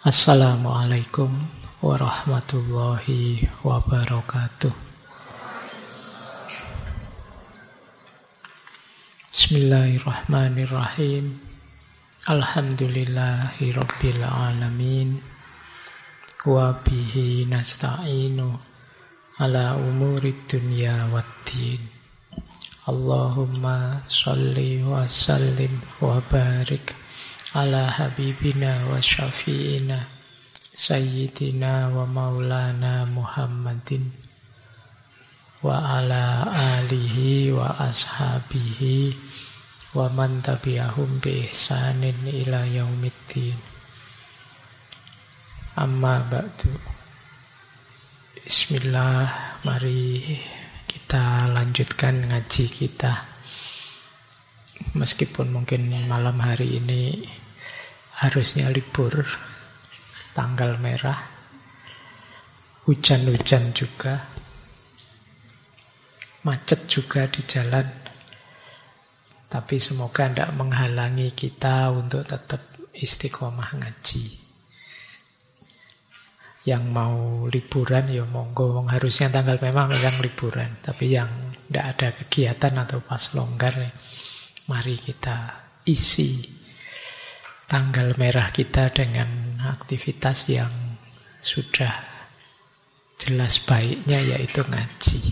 Assalamualaikum warahmatullahi wabarakatuh. Bismillahirrahmanirrahim. Alhamdulillahi rabbil alamin. Wa bihi nasta'inu ala umurid dunya waddin. Allahumma sholli wa sallim wa barik ala habibina wa syafi'ina sayyidina wa maulana Muhammadin wa ala alihi wa ashabihi wa man tabi'ahum bi ihsanin ila yaumiddin. Amma ba'du. Bismillah, mari kita lanjutkan ngaji kita. Meskipun mungkin malam hari ini harusnya libur, tanggal merah, hujan-hujan juga, macet juga di jalan. Tapi semoga tidak menghalangi kita untuk tetap istiqomah ngaji. Yang mau liburan ya monggo, harusnya tanggal memang liburan. Tapi yang tidak ada kegiatan atau pas longgar ya, mari kita isi tanggal merah kita dengan aktivitas yang sudah jelas baiknya, yaitu ngaji.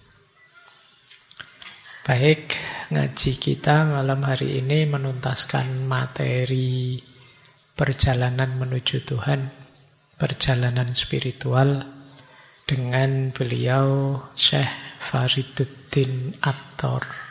Baik, ngaji kita malam hari ini menuntaskan materi perjalanan menuju Tuhan, perjalanan spiritual dengan beliau Syekh Fariduddin Attar.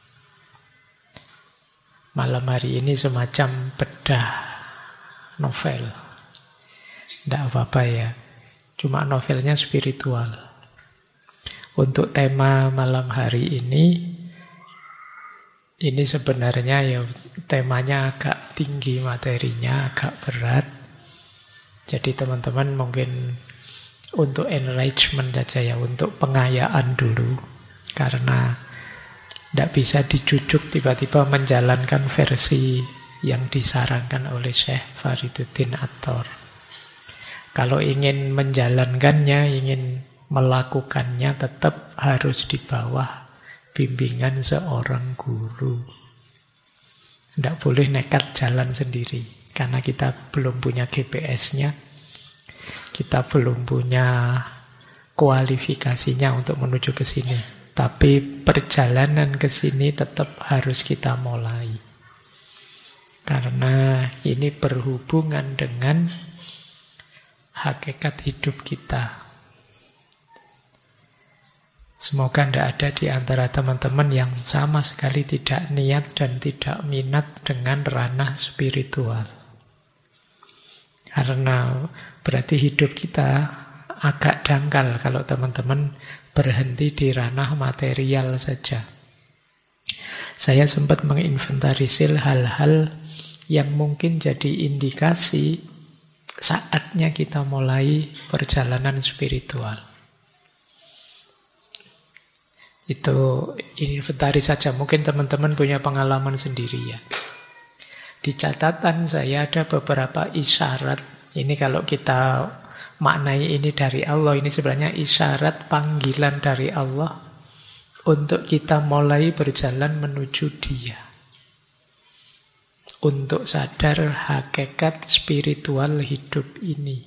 Malam hari ini semacam bedah novel. Tidak apa-apa ya, cuma novelnya spiritual. Untuk tema malam hari ini sebenarnya ya temanya agak tinggi, materinya agak berat. Jadi teman-teman mungkin untuk enrichment saja ya, untuk pengayaan dulu. Karena tidak bisa dijujuk tiba-tiba menjalankan versi yang disarankan oleh Syekh Fariduddin Attar. Kalau ingin menjalankannya, ingin melakukannya, tetap harus di bawah bimbingan seorang guru. Tidak boleh nekat jalan sendiri, karena kita belum punya GPS-nya, kita belum punya kualifikasinya untuk menuju ke sini. Tapi perjalanan ke sini tetap harus kita mulai. Karena ini berhubungan dengan hakikat hidup kita. Semoga tidak ada di antara teman-teman yang sama sekali tidak niat dan tidak minat dengan ranah spiritual. Karena berarti hidup kita agak dangkal kalau teman-teman berhenti di ranah material saja. Saya sempat menginventarisir hal-hal yang mungkin jadi indikasi saatnya kita mulai perjalanan spiritual. Itu inventaris saja, mungkin teman-teman punya pengalaman sendiri ya. Di catatan saya ada beberapa isyarat. Ini kalau kita maknai ini dari Allah, ini sebenarnya isyarat panggilan dari Allah untuk kita mulai berjalan menuju Dia. Untuk sadar hakikat spiritual hidup ini.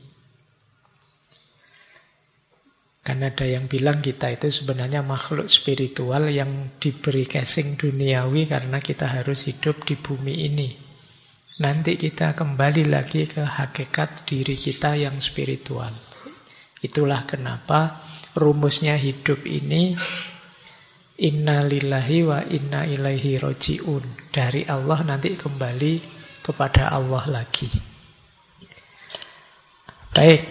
Karena ada yang bilang kita itu sebenarnya makhluk spiritual yang diberi casing duniawi karena kita harus hidup di bumi ini. Nanti kita kembali lagi ke hakikat diri kita yang spiritual. Itulah kenapa rumusnya hidup ini inna lillahi wa inna ilaihi roji'un. Dari Allah nanti kembali kepada Allah lagi. Baik,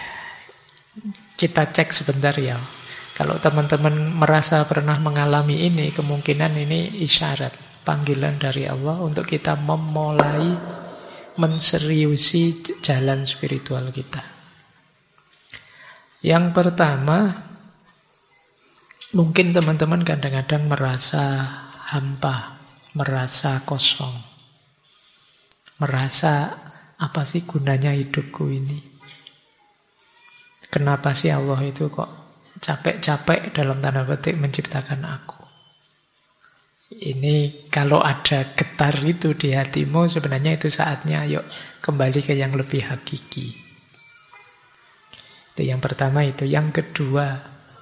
kita cek sebentar ya. Kalau teman-teman merasa pernah mengalami ini, kemungkinan ini isyarat panggilan dari Allah untuk kita memulai menseriusi jalan spiritual kita. Yang pertama, mungkin teman-teman kadang-kadang merasa hampa, merasa kosong, merasa Apa sih gunanya hidupku ini? Kenapa sih Allah itu kok capek-capek dalam tanda petik menciptakan aku? Ini kalau ada getar itu di hatimu, sebenarnya itu saatnya yuk kembali ke yang lebih hakiki. Itu yang pertama itu. Yang kedua,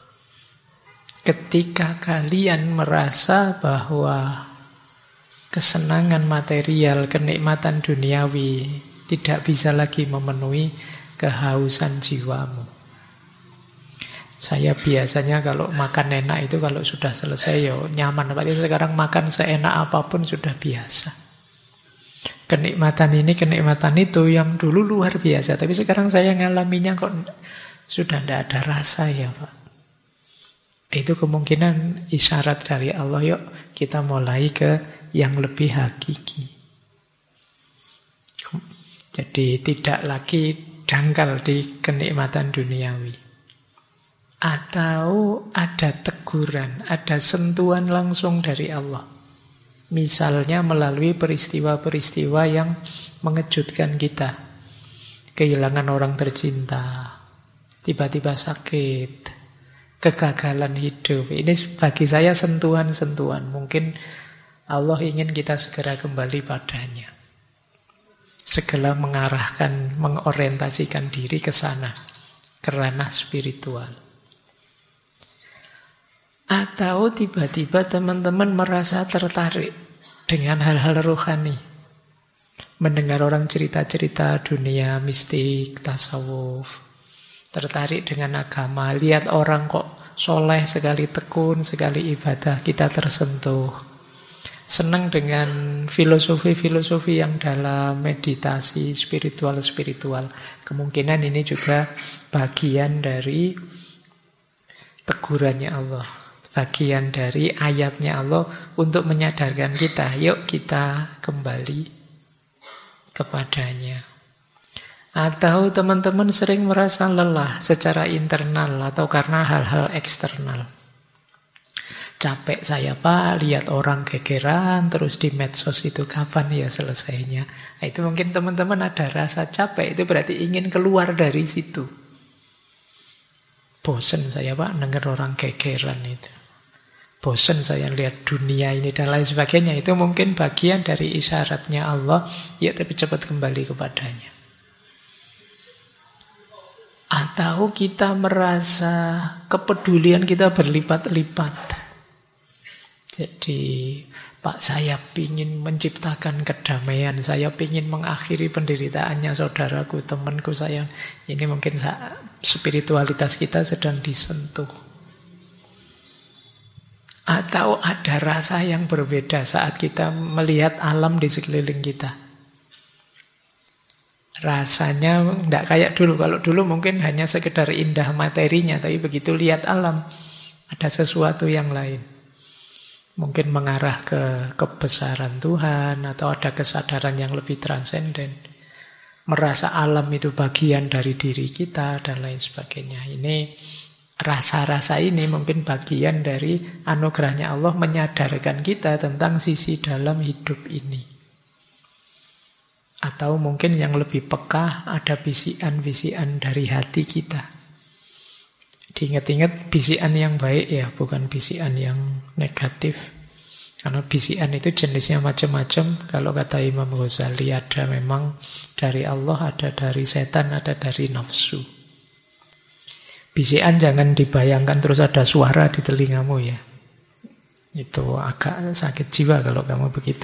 ketika kalian merasa bahwa kesenangan material, kenikmatan duniawi tidak bisa lagi memenuhi kehausan jiwamu. Saya biasanya kalau makan enak itu kalau sudah selesai nyaman. Berarti sekarang makan seenak apapun sudah biasa. Kenikmatan ini, kenikmatan itu yang dulu luar biasa. Tapi sekarang saya ngalaminya kok sudah tidak ada rasa ya Pak. Itu kemungkinan isyarat dari Allah. Yuk kita mulai ke yang lebih hakiki. Jadi tidak lagi dangkal di kenikmatan duniawi. Atau ada teguran, ada sentuhan langsung dari Allah. Misalnya melalui peristiwa-peristiwa yang mengejutkan kita. Kehilangan orang tercinta, tiba-tiba sakit, kegagalan hidup. Ini bagi saya sentuhan-sentuhan. Mungkin Allah ingin kita segera kembali padanya. Segera mengarahkan, mengorientasikan diri ke sana, ke ranah spiritual. Atau tiba-tiba teman-teman merasa tertarik dengan hal-hal rohani. Mendengar orang cerita-cerita dunia mistik, tasawuf. Tertarik dengan agama. Lihat orang kok soleh sekali, tekun sekali ibadah. Kita tersentuh. Senang dengan filosofi-filosofi yang dalam, meditasi, spiritual-spiritual. Kemungkinan ini juga bagian dari tegurannya Allah. Bagian dari ayatnya Allah untuk menyadarkan kita, yuk kita kembali kepadanya. Atau teman-teman sering merasa lelah secara internal atau karena hal-hal eksternal. Capek saya Pak, lihat orang gegeran terus di medsos itu, kapan ya selesainya? Nah, itu mungkin teman-teman ada rasa capek, itu berarti ingin keluar dari situ. Bosen saya Pak, dengar orang gegeran itu. Bosen saya lihat dunia ini dan lain sebagainya. Itu mungkin bagian dari isyaratnya Allah. Ya tapi cepat kembali kepadanya. Atau kita merasa kepedulian kita berlipat-lipat. Jadi Pak saya ingin menciptakan kedamaian. Saya ingin mengakhiri penderitaannya saudaraku, temanku saya. Ini mungkin spiritualitas kita sedang disentuh. Atau ada rasa yang berbeda saat kita melihat alam di sekeliling kita. Rasanya tidak kayak dulu. Kalau dulu mungkin hanya sekedar indah materinya, tapi begitu lihat alam, ada sesuatu yang lain. Mungkin mengarah ke kebesaran Tuhan, atau ada kesadaran yang lebih transenden. Merasa alam itu bagian dari diri kita, dan lain sebagainya. Ini rasa-rasa ini mungkin bagian dari anugerahnya Allah menyadarkan kita tentang sisi dalam hidup ini. Atau mungkin yang lebih peka ada bisikan-bisikan dari hati kita. Diingat-ingat bisikan yang baik ya, bukan bisikan yang negatif. Karena bisikan itu jenisnya macam-macam. Kalau kata Imam Ghazali ada memang dari Allah, ada dari setan, ada dari nafsu. Bisikan jangan dibayangkan terus ada suara di telingamu ya. Itu agak sakit jiwa kalau kamu begitu.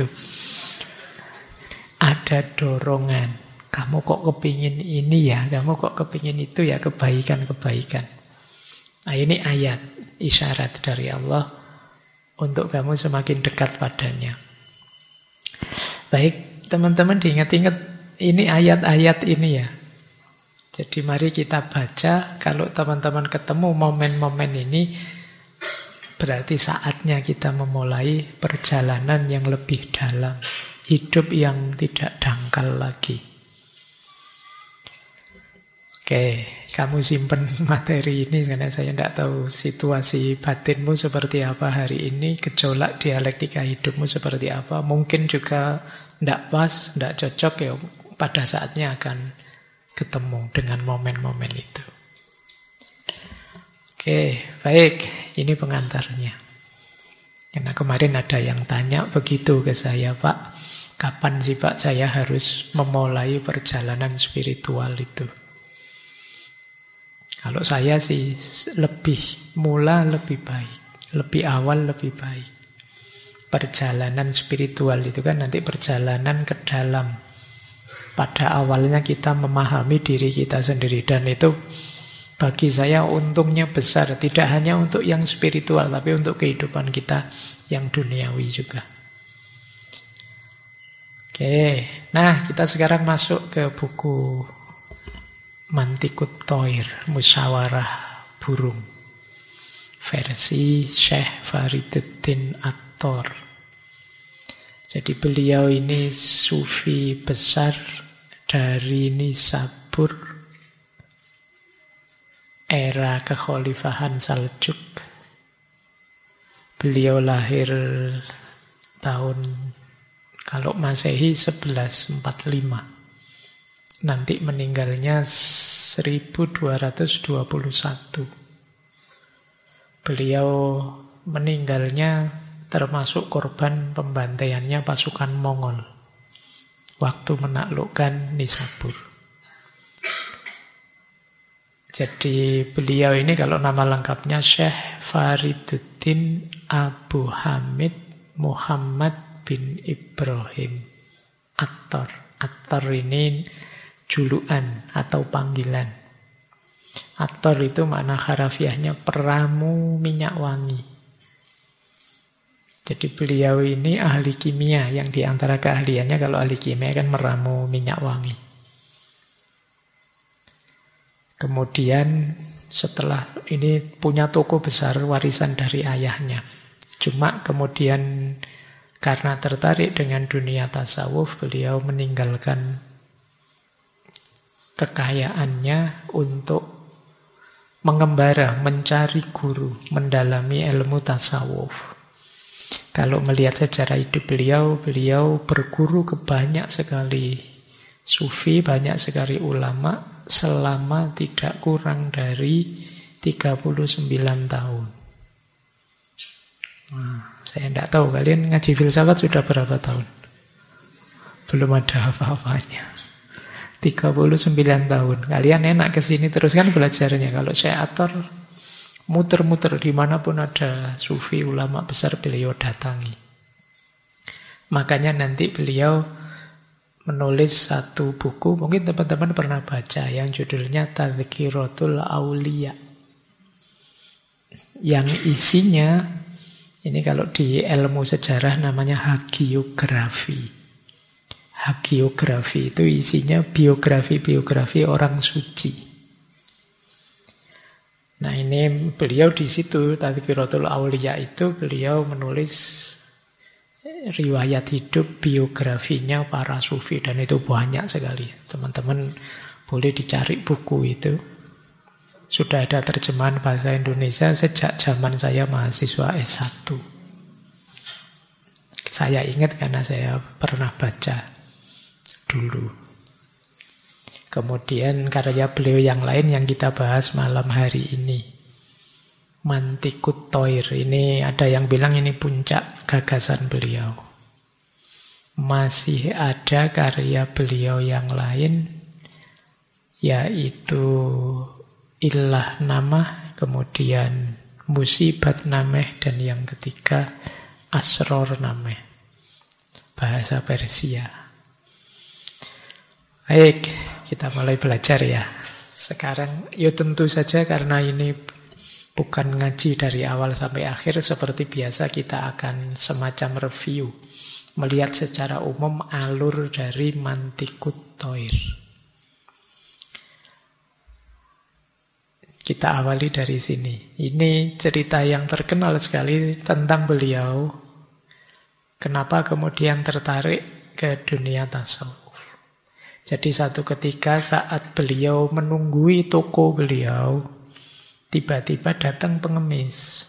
Ada dorongan. Kamu kok kepingin ini ya, kamu kok kepingin itu ya, kebaikan-kebaikan. Nah ini ayat, isyarat dari Allah untuk kamu semakin dekat padanya. Baik, teman-teman diingat-ingat ini ayat-ayat ini ya. Jadi mari kita baca, kalau teman-teman ketemu momen-momen ini, berarti saatnya kita memulai perjalanan yang lebih dalam. Hidup yang tidak dangkal lagi. Oke, kamu simpen materi ini karena saya tidak tahu situasi batinmu seperti apa hari ini, gejolak dialektika hidupmu seperti apa. Mungkin juga tidak pas, tidak cocok ya. pada saatnya akan ketemu dengan momen-momen itu. Oke, baik. Ini pengantarnya. Karena kemarin ada yang tanya begitu ke saya, Pak, kapan sih Pak saya harus memulai perjalanan spiritual itu? Kalau saya sih lebih baik. Lebih awal lebih baik. Perjalanan spiritual itu kan nanti perjalanan ke dalam. Pada awalnya kita memahami diri kita sendiri. Dan itu bagi saya untungnya besar. Tidak hanya untuk yang spiritual, tapi untuk kehidupan kita yang duniawi juga. Oke, nah kita sekarang masuk ke buku Mantikut Thoir, Musyawarah Burung, versi Syekh Fariduddin At-Thor. Jadi beliau ini sufi besar dari Nisabur, era kekhalifahan Saljuk. Beliau lahir tahun, kalau Masehi 1145. Nanti meninggalnya 1221. Beliau meninggalnya termasuk korban pembantaiannya pasukan Mongol waktu menaklukkan Nisabur. Jadi beliau ini kalau nama lengkapnya Syekh Fariduddin Abu Hamid Muhammad bin Ibrahim At-Thor. At-Thor ini julukan atau panggilan. At-Thor itu makna harafiahnya peramu minyak wangi. Jadi beliau ini ahli kimia, yang diantara keahliannya kalau ahli kimia kan meramu minyak wangi. Kemudian setelah ini punya toko besar warisan dari ayahnya. Cuma kemudian karena tertarik dengan dunia tasawuf, beliau meninggalkan kekayaannya untuk mengembara, mencari guru, mendalami ilmu tasawuf. Kalau melihat sejarah hidup beliau berguru ke banyak sekali sufi, banyak sekali ulama, selama tidak kurang dari 39 tahun. Saya tidak tahu, kalian ngaji filsafat sudah berapa tahun? Belum ada apa-apanya. 39 tahun. Kalian enak kesini terus kan belajarnya. Kalau saya atur, muter-muter dimanapun ada sufi, ulama besar, beliau datangi. Makanya nanti beliau menulis satu buku, mungkin teman-teman pernah baca, yang judulnya Tadhkiratul Auliya. Yang isinya, ini kalau di ilmu sejarah namanya hagiografi. Hagiografi itu isinya biografi-biografi orang suci. Nah ini beliau di situ, Tadhkiratul Auliya itu beliau menulis riwayat hidup, biografinya para sufi, dan itu banyak sekali. Teman-teman boleh dicari buku itu. Sudah ada terjemahan bahasa Indonesia sejak zaman saya mahasiswa S1. Saya ingat karena saya pernah baca dulu. Kemudian karya beliau yang lain yang kita bahas malam hari ini, Mantikut Thoir. Ini ada yang bilang ini puncak gagasan beliau. Masih ada karya beliau yang lain, yaitu Ilah Namah, kemudian Musibat Nameh, dan yang ketiga Asror Nameh, bahasa Persia. Baik, kita mulai belajar ya. Sekarang ya tentu saja karena ini bukan ngaji dari awal sampai akhir, seperti biasa kita akan semacam review, melihat secara umum alur dari Mantikut Thoir. Kita awali dari sini. Ini cerita yang terkenal sekali tentang beliau. Kenapa kemudian tertarik ke dunia tasawuf. Jadi satu ketika saat beliau menunggui toko beliau, tiba-tiba datang pengemis.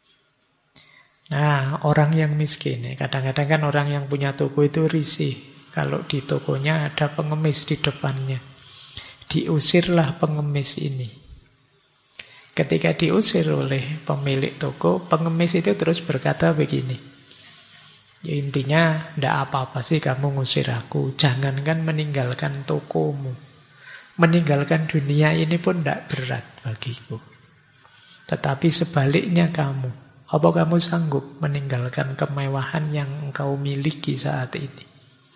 Nah, orang yang miskin, kadang-kadang kan orang yang punya toko itu risih. Kalau di tokonya ada pengemis di depannya. Diusirlah pengemis ini. Ketika diusir oleh pemilik toko, pengemis itu terus berkata begini. Ya intinya, ndak apa-apa sih kamu ngusir aku. Jangankan meninggalkan tokomu. Meninggalkan dunia ini pun ndak berat bagiku. Tetapi sebaliknya kamu. Apa kamu sanggup meninggalkan kemewahan yang engkau miliki saat ini?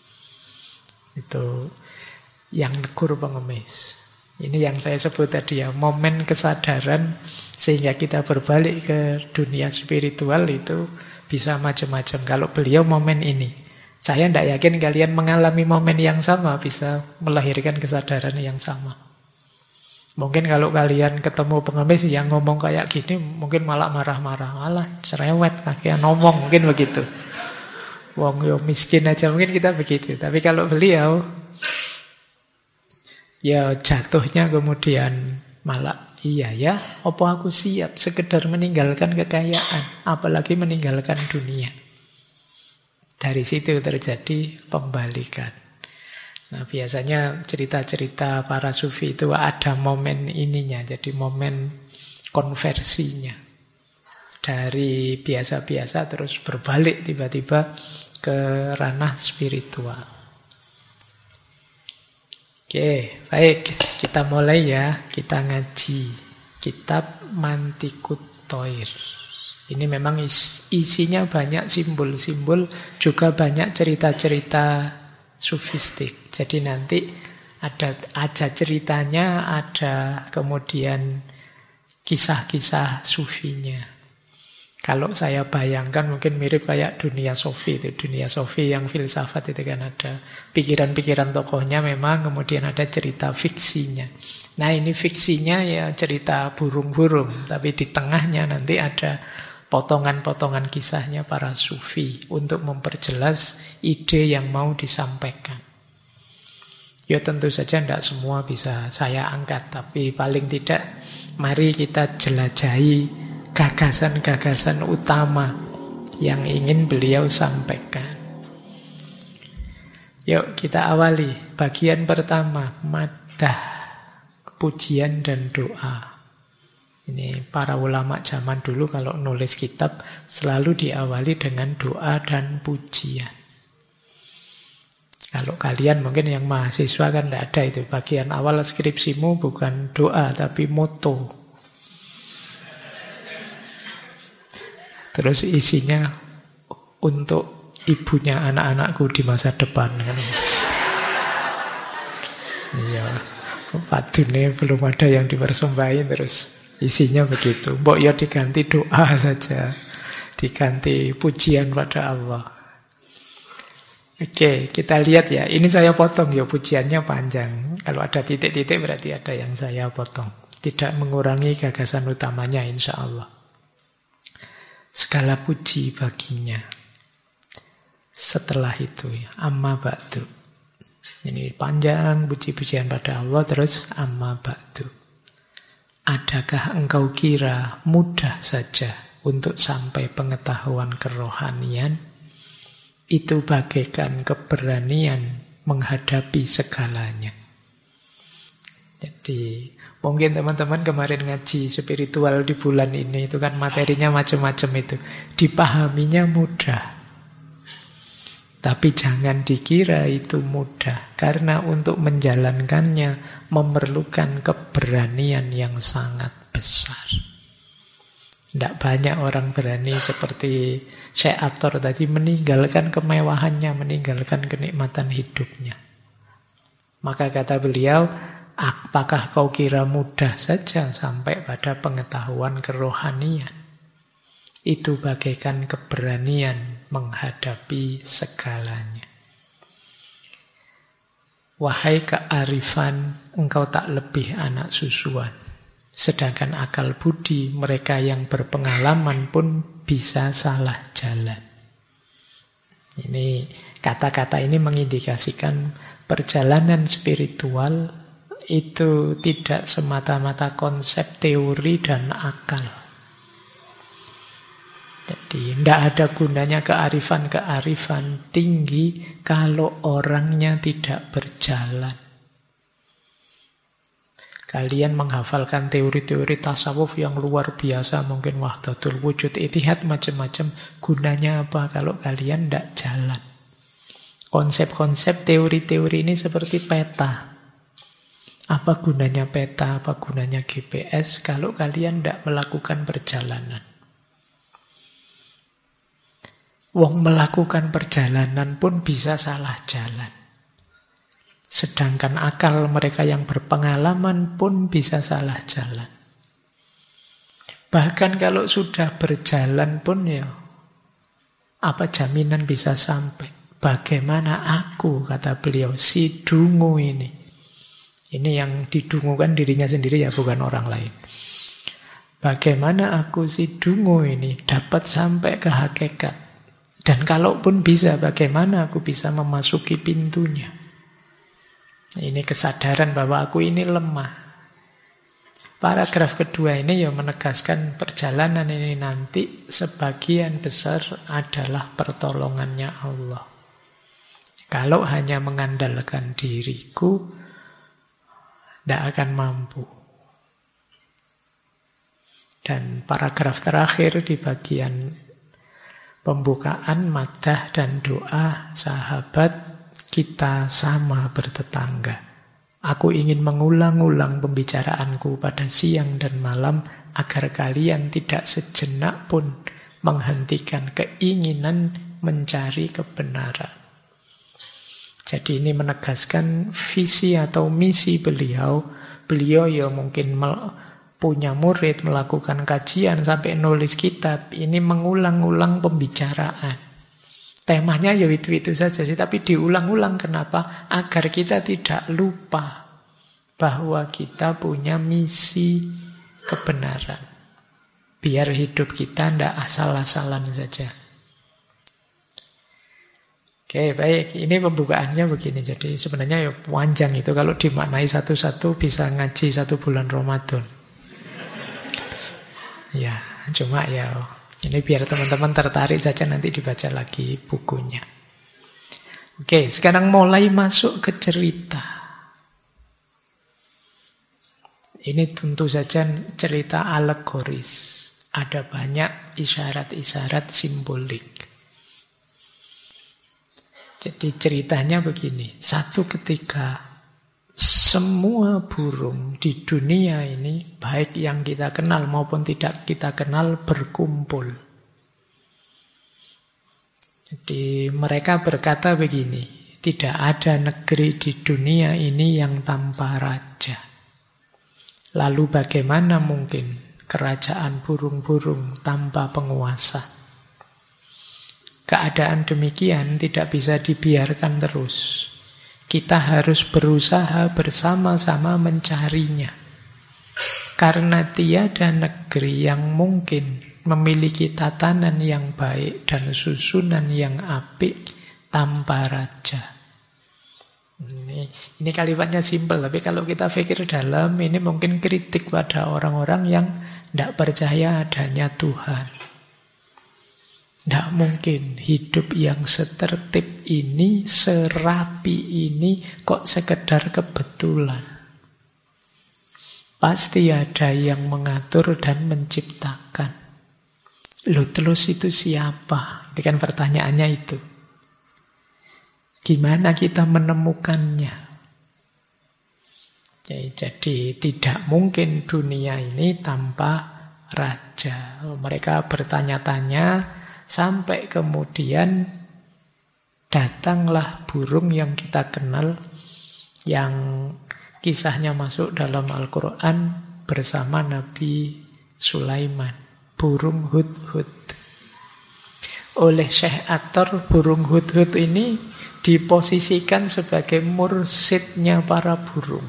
Itu yang negur pengemis. Ini yang saya sebut tadi ya, momen kesadaran sehingga kita berbalik ke dunia spiritual itu bisa macam-macam. Kalau beliau momen ini, saya tidak yakin kalian mengalami momen yang sama, bisa melahirkan kesadaran yang sama. Mungkin kalau kalian ketemu pengemis yang ngomong kayak gini, mungkin malah marah-marah, malah cerewet, kayak ngomong, mungkin begitu. Wong yo miskin aja mungkin kita begitu. Tapi kalau beliau, ya jatuhnya kemudian malah, iya ya, apa aku siap sekedar meninggalkan kekayaan, apalagi meninggalkan dunia. Dari situ terjadi pembalikan. Nah biasanya cerita-cerita para sufi itu ada momen ininya, jadi momen konversinya. Dari biasa-biasa terus berbalik tiba-tiba ke ranah spiritual. Oke, baik. Kita mulai ya. Kita ngaji kitab Mantikut Thoir. Ini memang isinya banyak simbol-simbol, juga banyak cerita-cerita sufistik. Jadi nanti ada ceritanya, ada kemudian kisah-kisah sufinya. Kalau saya bayangkan mungkin mirip kayak dunia sofi itu. Dunia sofi yang filsafat itu kan ada pikiran-pikiran tokohnya memang, kemudian ada cerita fiksinya. Nah ini fiksinya ya cerita burung-burung, tapi di tengahnya nanti ada potongan-potongan kisahnya para sufi untuk memperjelas ide yang mau disampaikan. Ya tentu saja tidak semua bisa saya angkat, tapi paling tidak mari kita jelajahi gagasan-gagasan utama yang ingin beliau sampaikan. Yuk kita awali bagian pertama, madah, pujian dan doa. Ini para ulama zaman dulu kalau nulis kitab selalu diawali dengan doa dan pujian. Kalau kalian mungkin yang mahasiswa kan tidak ada itu. Bagian awal skripsimu bukan doa tapi moto. Terus isinya untuk ibunya anak-anakku di masa depan kan. Iya, padune belum ada yang dipersembahin terus isinya begitu. Mbok ya diganti doa saja, diganti pujian pada Allah. Oke, kita lihat ya. Ini saya potong ya, pujiannya panjang. Kalau ada titik-titik berarti ada yang saya potong. Tidak mengurangi gagasan utamanya insya Allah. Segala puji baginya. Setelah itu ya, amma ba'du. Ini panjang puji-pujian pada Allah, terus amma ba'du. Adakah engkau kira mudah saja untuk sampai pengetahuan kerohanian? Itu bagaikan keberanian menghadapi segalanya. Jadi mungkin teman-teman kemarin ngaji spiritual di bulan ini itu kan materinya macam-macam itu. Dipahaminya mudah. Tapi jangan dikira itu mudah. Karena untuk menjalankannya memerlukan keberanian yang sangat besar. Tidak banyak orang berani seperti Syekh Ator tadi meninggalkan kemewahannya, meninggalkan kenikmatan hidupnya. Maka kata beliau, apakah kau kira mudah saja sampai pada pengetahuan kerohanian? Itu bagaikan keberanian menghadapi segalanya. Wahai kearifan, engkau tak lebih anak susuan. Sedangkan akal budi mereka yang berpengalaman pun bisa salah jalan. Ini kata-kata ini mengindikasikan perjalanan spiritual itu tidak semata-mata konsep teori dan akal. Jadi tidak ada gunanya kearifan tinggi kalau orangnya tidak berjalan. Kalian menghafalkan teori-teori tasawuf yang luar biasa, mungkin wahdatul wujud, ittihad, macam-macam. Gunanya apa kalau kalian tidak jalan? Konsep-konsep teori-teori ini seperti peta. Apa gunanya peta, apa gunanya GPS kalau kalian tidak melakukan perjalanan? Wong melakukan perjalanan pun bisa salah jalan. Sedangkan akal mereka yang berpengalaman pun bisa salah jalan. Bahkan kalau sudah berjalan pun ya, apa jaminan bisa sampai? Bagaimana aku, kata beliau, si dungu ini. Ini yang didungukan dirinya sendiri ya, bukan orang lain. Bagaimana aku si dungu ini dapat sampai ke hakikat? Dan kalaupun bisa, bagaimana aku bisa memasuki pintunya? Ini kesadaran bahwa aku ini lemah. Paragraf kedua ini ya menegaskan perjalanan ini nanti sebagian besar adalah pertolongannya Allah. Kalau hanya mengandalkan diriku, tidak akan mampu. Dan paragraf terakhir di bagian pembukaan, madah dan doa sahabat, kita sama bertetangga. Aku ingin mengulang-ulang pembicaraanku pada siang dan malam agar kalian tidak sejenak pun menghentikan keinginan mencari kebenaran. Jadi ini menegaskan visi atau misi beliau. Beliau ya mungkin punya murid, melakukan kajian sampai nulis kitab. Ini mengulang-ulang pembicaraan. Temanya ya itu saja sih, tapi diulang-ulang. Kenapa? Agar kita tidak lupa bahwa kita punya misi kebenaran. Biar hidup kita tidak asal-asalan saja. Oke, baik. Ini pembukaannya begini. Jadi sebenarnya ya panjang itu. Kalau dimaknai satu-satu bisa ngaji 1 bulan Ramadan. Ya, cuma ya ini biar teman-teman tertarik saja, nanti dibaca lagi bukunya. Oke, sekarang mulai masuk ke cerita. Ini tentu saja cerita alegoris. Ada banyak isyarat-isyarat simbolik. Jadi ceritanya begini. Satu ketika semua burung di dunia ini, baik yang kita kenal maupun tidak kita kenal, berkumpul. Jadi mereka berkata begini, tidak ada negeri di dunia ini yang tanpa raja. Lalu bagaimana mungkin kerajaan burung-burung tanpa penguasa? Keadaan demikian tidak bisa dibiarkan terus. Kita harus berusaha bersama-sama mencarinya. Karena tiada negeri yang mungkin memiliki tatanan yang baik dan susunan yang apik tanpa raja. Ini kalimatnya simpel, tapi kalau kita pikir dalam, ini mungkin kritik pada orang-orang yang tidak percaya adanya Tuhan. Tidak mungkin hidup yang setertib ini, serapi ini, kok sekedar kebetulan. Pasti ada yang mengatur dan menciptakan. Loh, terus itu siapa? Itu kan pertanyaannya itu. Gimana kita menemukannya? Jadi tidak mungkin dunia ini tanpa raja. Mereka bertanya-tanya, sampai kemudian datanglah burung yang kita kenal, yang kisahnya masuk dalam Al-Quran bersama Nabi Sulaiman, burung hudhud. Oleh Syekh Athar, burung hudhud ini diposisikan sebagai mursyidnya para burung.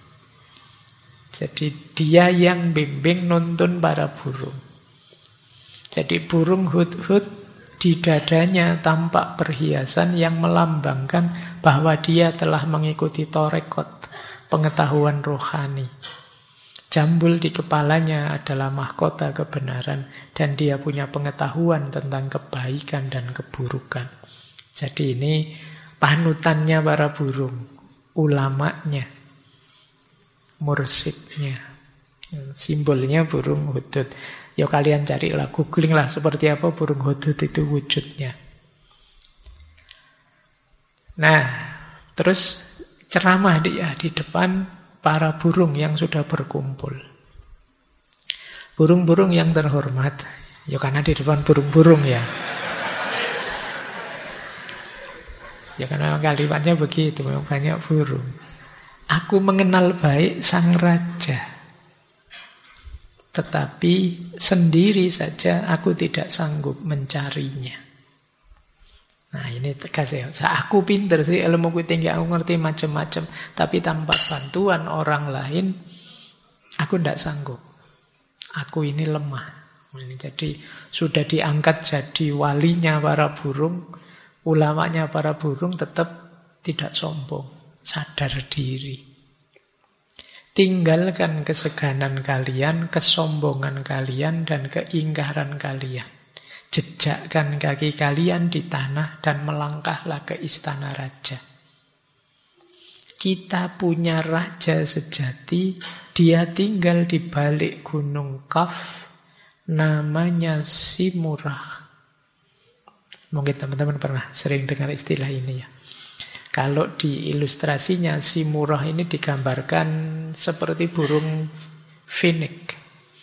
Jadi dia yang bimbing nuntun para burung. Jadi burung hudhud di dadanya tampak perhiasan yang melambangkan bahwa dia telah mengikuti torekot, pengetahuan rohani. Jambul di kepalanya adalah mahkota kebenaran dan dia punya pengetahuan tentang kebaikan dan keburukan. Jadi ini panutannya para burung, ulamanya, mursyidnya. Simbolnya burung hudud. Ya kalian carilah, googling lah seperti apa burung hudud itu wujudnya. Nah, terus ceramah dia di depan para burung yang sudah berkumpul. Burung-burung yang terhormat, ya karena di depan burung-burung ya. Ya karena kalimatnya begitu, memang banyak burung. Aku mengenal baik sang raja, tetapi sendiri saja aku tidak sanggup mencarinya. Nah ini tegas ya. Aku pinter sih, ilmuku tinggi, aku ngerti macam-macam, tapi tanpa bantuan orang lain, aku tidak sanggup. Aku ini lemah. Jadi sudah diangkat jadi walinya para burung, ulamanya para burung tetap tidak sombong, sadar diri. Tinggalkan keseganan kalian, kesombongan kalian, dan keingkaran kalian. Jejakkan kaki kalian di tanah dan melangkahlah ke istana raja. Kita punya raja sejati, dia tinggal di balik gunung Kaf, namanya Simurah. Mungkin teman-teman pernah sering dengar istilah ini ya. Kalau di ilustrasinya Simurah ini digambarkan seperti burung finik.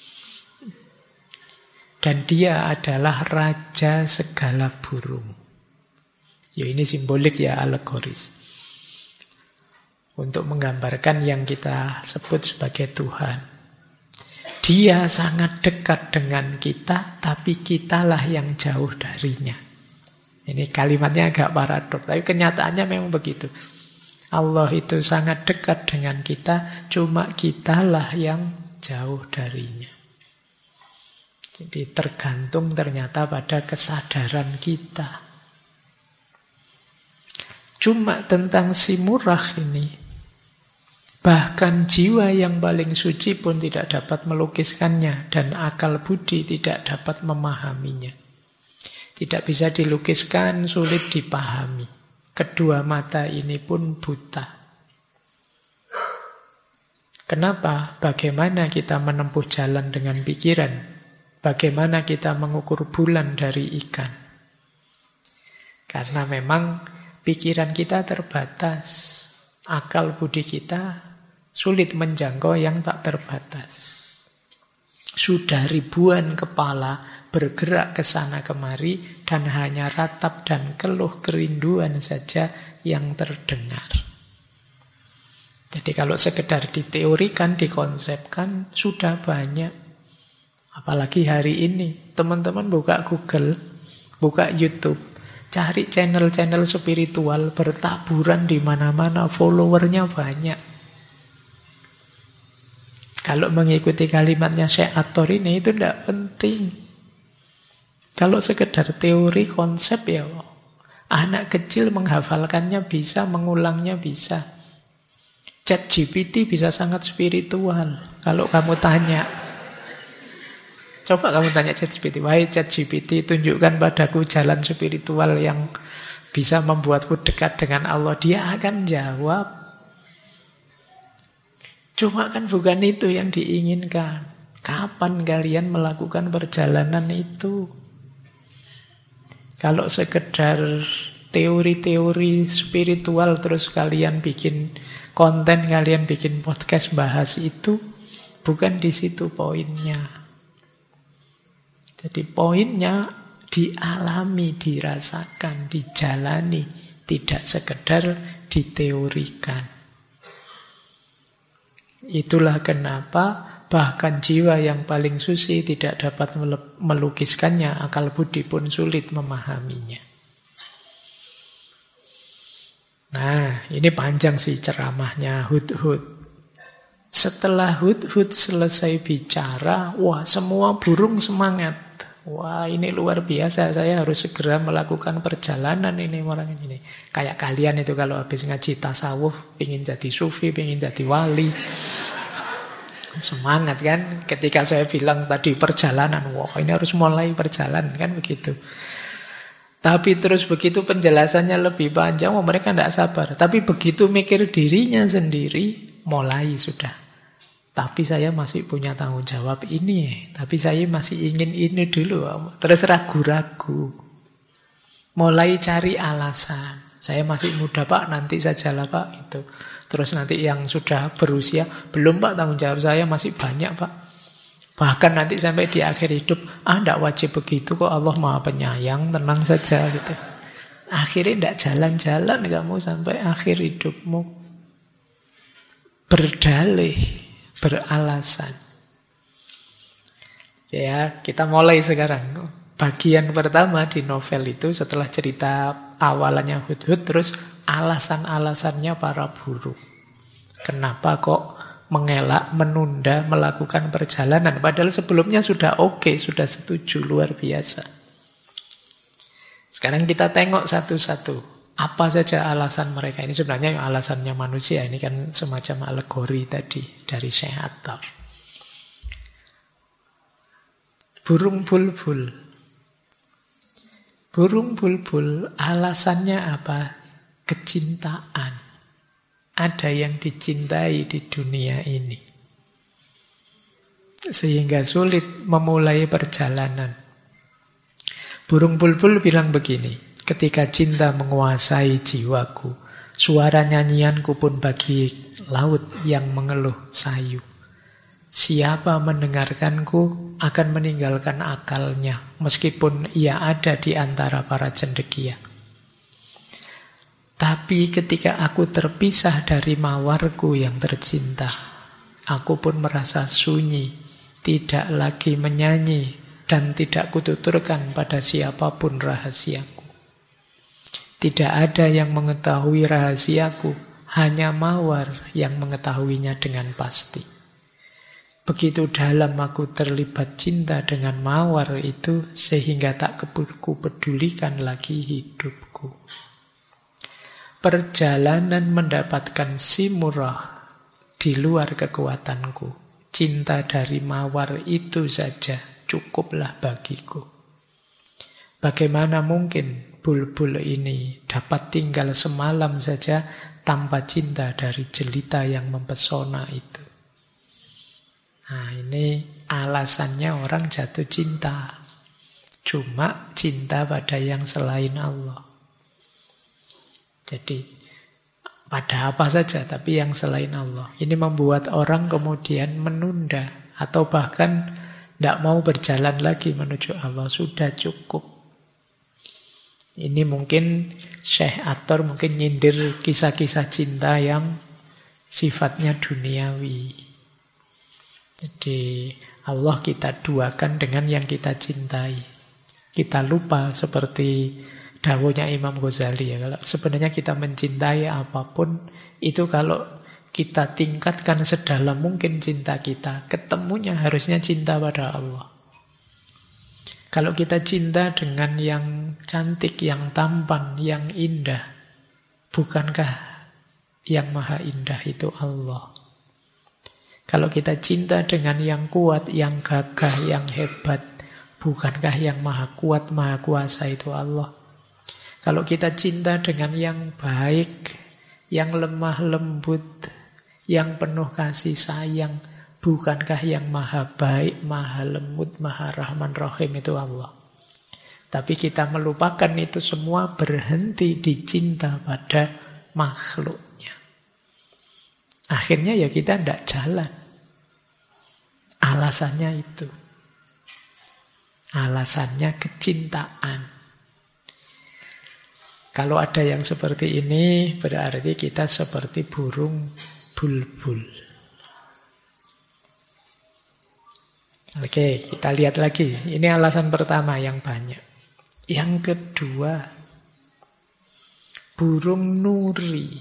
Dan dia adalah raja segala burung. Ya ini simbolik ya, alegoris. Untuk menggambarkan yang kita sebut sebagai Tuhan. Dia sangat dekat dengan kita, tapi kitalah yang jauh darinya. Ini kalimatnya agak paradoks, tapi kenyataannya memang begitu. Allah itu sangat dekat dengan kita, cuma kitalah yang jauh darinya. Jadi tergantung ternyata pada kesadaran kita. Cuma tentang Simurah ini, bahkan jiwa yang paling suci pun tidak dapat melukiskannya, dan akal budi tidak dapat memahaminya. Tidak bisa dilukiskan, sulit dipahami. Kedua mata ini pun buta. Kenapa? Bagaimana kita menempuh jalan dengan pikiran? Bagaimana kita mengukur bulan dari ikan? Karena memang pikiran kita terbatas. Akal budi kita sulit menjangkau yang tak terbatas. Sudah ribuan kepala bergerak ke sana kemari dan hanya ratap dan keluh kerinduan saja yang terdengar. Jadi kalau sekedar diteorikan, dikonsepkan, sudah banyak. Apalagi hari ini, teman-teman buka Google, buka YouTube, cari channel-channel spiritual bertaburan di mana-mana, followernya banyak. Kalau mengikuti kalimatnya Syekh Athor ini itu tidak penting. Kalau sekedar teori konsep ya, anak kecil menghafalkannya bisa, mengulangnya bisa. ChatGPT bisa sangat spiritual. Kalau kamu tanya, coba kamu tanya ChatGPT, wahai ChatGPT, tunjukkan padaku jalan spiritual yang bisa membuatku dekat dengan Allah. Dia akan jawab. Cuma kan bukan itu yang diinginkan. Kapan kalian melakukan perjalanan itu? Kalau sekedar teori-teori spiritual terus kalian bikin konten, kalian bikin podcast bahas itu, bukan di situ poinnya. Jadi poinnya dialami, dirasakan, dijalani, tidak sekedar diteorikan. Itulah kenapa bahkan jiwa yang paling suci tidak dapat melukiskannya, akal budi pun sulit memahaminya. Nah, ini panjang sih ceramahnya Hudhud. Setelah Hudhud selesai bicara, wah semua burung semangat. Wah ini luar biasa, saya harus segera melakukan perjalanan ini orang ini. Kayak kalian itu kalau habis ngaji tasawuf, pengen jadi sufi, pengen jadi wali. Semangat kan ketika saya bilang tadi perjalanan, wah ini harus mulai perjalanan kan begitu. Tapi terus begitu penjelasannya lebih panjang, mereka tidak sabar. Tapi begitu mikir dirinya sendiri, mulai sudah. Tapi saya masih punya tanggung jawab ini, tapi saya masih ingin ini dulu. Terus ragu-ragu. Mulai cari alasan. Saya masih muda Pak, nanti sajalah Pak. Itu. Terus nanti yang sudah berusia, belum Pak, tanggung jawab saya masih banyak Pak. Bahkan nanti sampai di akhir hidup, tidak wajib begitu kok, Allah Maha Penyayang, tenang saja gitu. Akhirnya tidak jalan-jalan kamu sampai akhir hidupmu. Berdalih, beralasan. Ya, kita mulai sekarang. Bagian pertama di novel itu setelah cerita awalannya Hudhud, terus alasan-alasannya para buruh. Kenapa kok mengelak, menunda melakukan perjalanan, padahal sebelumnya sudah oke, sudah setuju, luar biasa. Sekarang kita tengok satu-satu. Apa saja alasan mereka? Ini sebenarnya alasannya manusia. Ini kan semacam alegori tadi dari Syekh Attar. Burung bulbul. Burung bulbul alasannya apa? Kecintaan. Ada yang dicintai di dunia ini. Sehingga sulit memulai perjalanan. Burung bulbul bilang begini, ketika cinta menguasai jiwaku, suara nyanyianku pun bagi laut yang mengeluh sayu. Siapa mendengarkanku akan meninggalkan akalnya, meskipun ia ada di antara para cendekia. Tapi ketika aku terpisah dari mawarku yang tercinta, aku pun merasa sunyi, tidak lagi menyanyi, dan tidak kututurkan pada siapapun rahasiaku. Tidak ada yang mengetahui rahasiaku, hanya mawar yang mengetahuinya dengan pasti. Begitu dalam aku terlibat cinta dengan mawar itu, sehingga tak kupedulikan lagi hidupku. Perjalanan mendapatkan si murah di luar kekuatanku. Cinta dari mawar itu saja cukuplah bagiku. Bagaimana mungkin bulbul ini dapat tinggal semalam saja tanpa cinta dari jelita yang mempesona itu? Nah, ini alasannya orang jatuh cinta. Cuma cinta pada yang selain Allah. Jadi pada apa saja, tapi yang selain Allah. Ini membuat orang kemudian menunda atau bahkan tidak mau berjalan lagi menuju Allah. Sudah cukup. Ini mungkin Syekh Attar mungkin nyindir kisah-kisah cinta yang sifatnya duniawi. Jadi Allah kita duakan dengan yang kita cintai. Kita lupa seperti dawuhnya Imam Ghazali ya, kalau sebenarnya kita mencintai apapun itu kalau kita tingkatkan sedalam mungkin cinta kita, ketemunya harusnya cinta pada Allah. Kalau kita cinta dengan yang cantik, yang tampan, yang indah, bukankah yang maha indah itu Allah? Kalau kita cinta dengan yang kuat, yang gagah, yang hebat, bukankah yang maha kuat, maha kuasa itu Allah? Kalau kita cinta dengan yang baik, yang lemah lembut, yang penuh kasih sayang, bukankah yang maha baik, maha lembut, maha rahman rahim itu Allah? Tapi kita melupakan itu semua, berhenti di cinta pada makhluknya. Akhirnya ya kita tidak jalan. Alasannya itu. Alasannya kecintaan. Kalau ada yang seperti ini, berarti kita seperti burung bulbul. Oke, kita lihat lagi. Ini alasan pertama yang banyak. Yang kedua, burung nuri.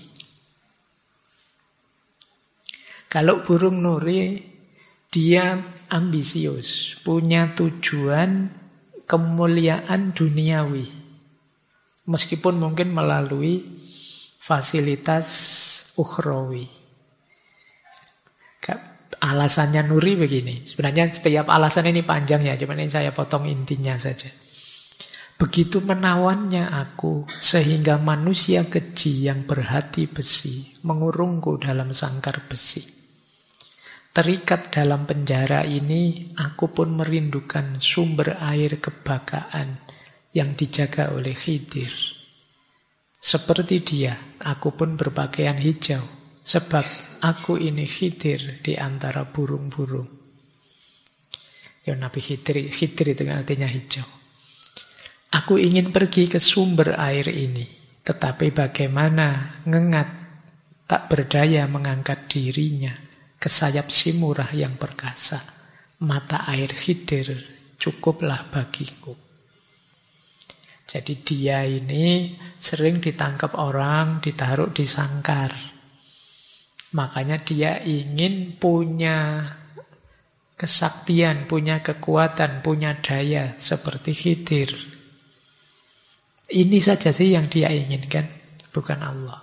Kalau burung nuri, dia ambisius, punya tujuan kemuliaan duniawi. Meskipun mungkin melalui fasilitas ukhrawi. alasannya Nuri begini. Sebenarnya setiap alasan ini panjang ya, cuma ini saya potong intinya saja. Begitu menawannya aku, sehingga manusia keji yang berhati besi mengurungku dalam sangkar besi. Terikat dalam penjara ini, aku pun merindukan sumber air kebakaan yang dijaga oleh Khidir. Seperti dia, aku pun berpakaian hijau, sebab aku ini Khidir di antara burung-burung. Ya, Nabi Khidir itu kan artinya hijau. Aku ingin pergi ke sumber air ini, tetapi bagaimana ngengat tak berdaya mengangkat dirinya ke sayap si murah yang perkasa. Mata air Khidir cukuplah bagiku. Jadi dia ini sering ditangkap orang, ditaruh di sangkar. Makanya dia ingin punya kesaktian, punya kekuatan, punya daya seperti Khidir. Ini saja sih yang dia inginkan, bukan Allah.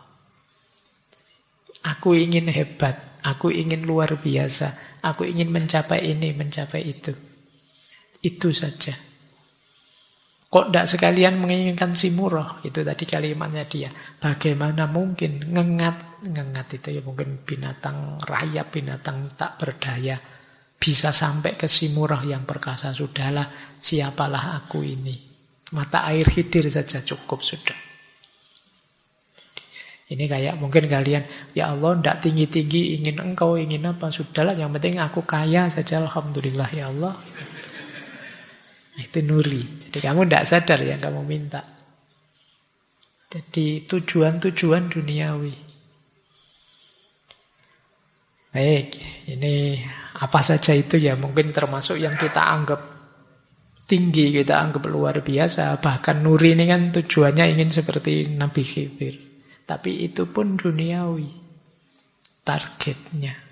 Aku ingin hebat, aku ingin luar biasa, aku ingin mencapai ini, mencapai itu. Itu saja. Kok tidak sekalian menginginkan si murah? Itu tadi kalimatnya dia. Bagaimana mungkin ngengat itu ya mungkin binatang rayap, binatang tak berdaya. Bisa sampai ke si murah yang perkasa. Sudahlah, siapalah aku ini. Mata air Khidir saja cukup sudah. Ini kayak mungkin kalian, ya Allah tidak tinggi-tinggi ingin engkau, ingin apa. Sudahlah, yang penting aku kaya saja. Alhamdulillah ya Allah. Itu Nuri. Jadi kamu tidak sadar yang kamu minta. Jadi tujuan-tujuan duniawi. Baik, ini apa saja itu ya mungkin termasuk yang kita anggap tinggi, kita anggap luar biasa. Bahkan Nuri ini kan tujuannya ingin seperti Nabi Khidir. Tapi itu pun duniawi targetnya.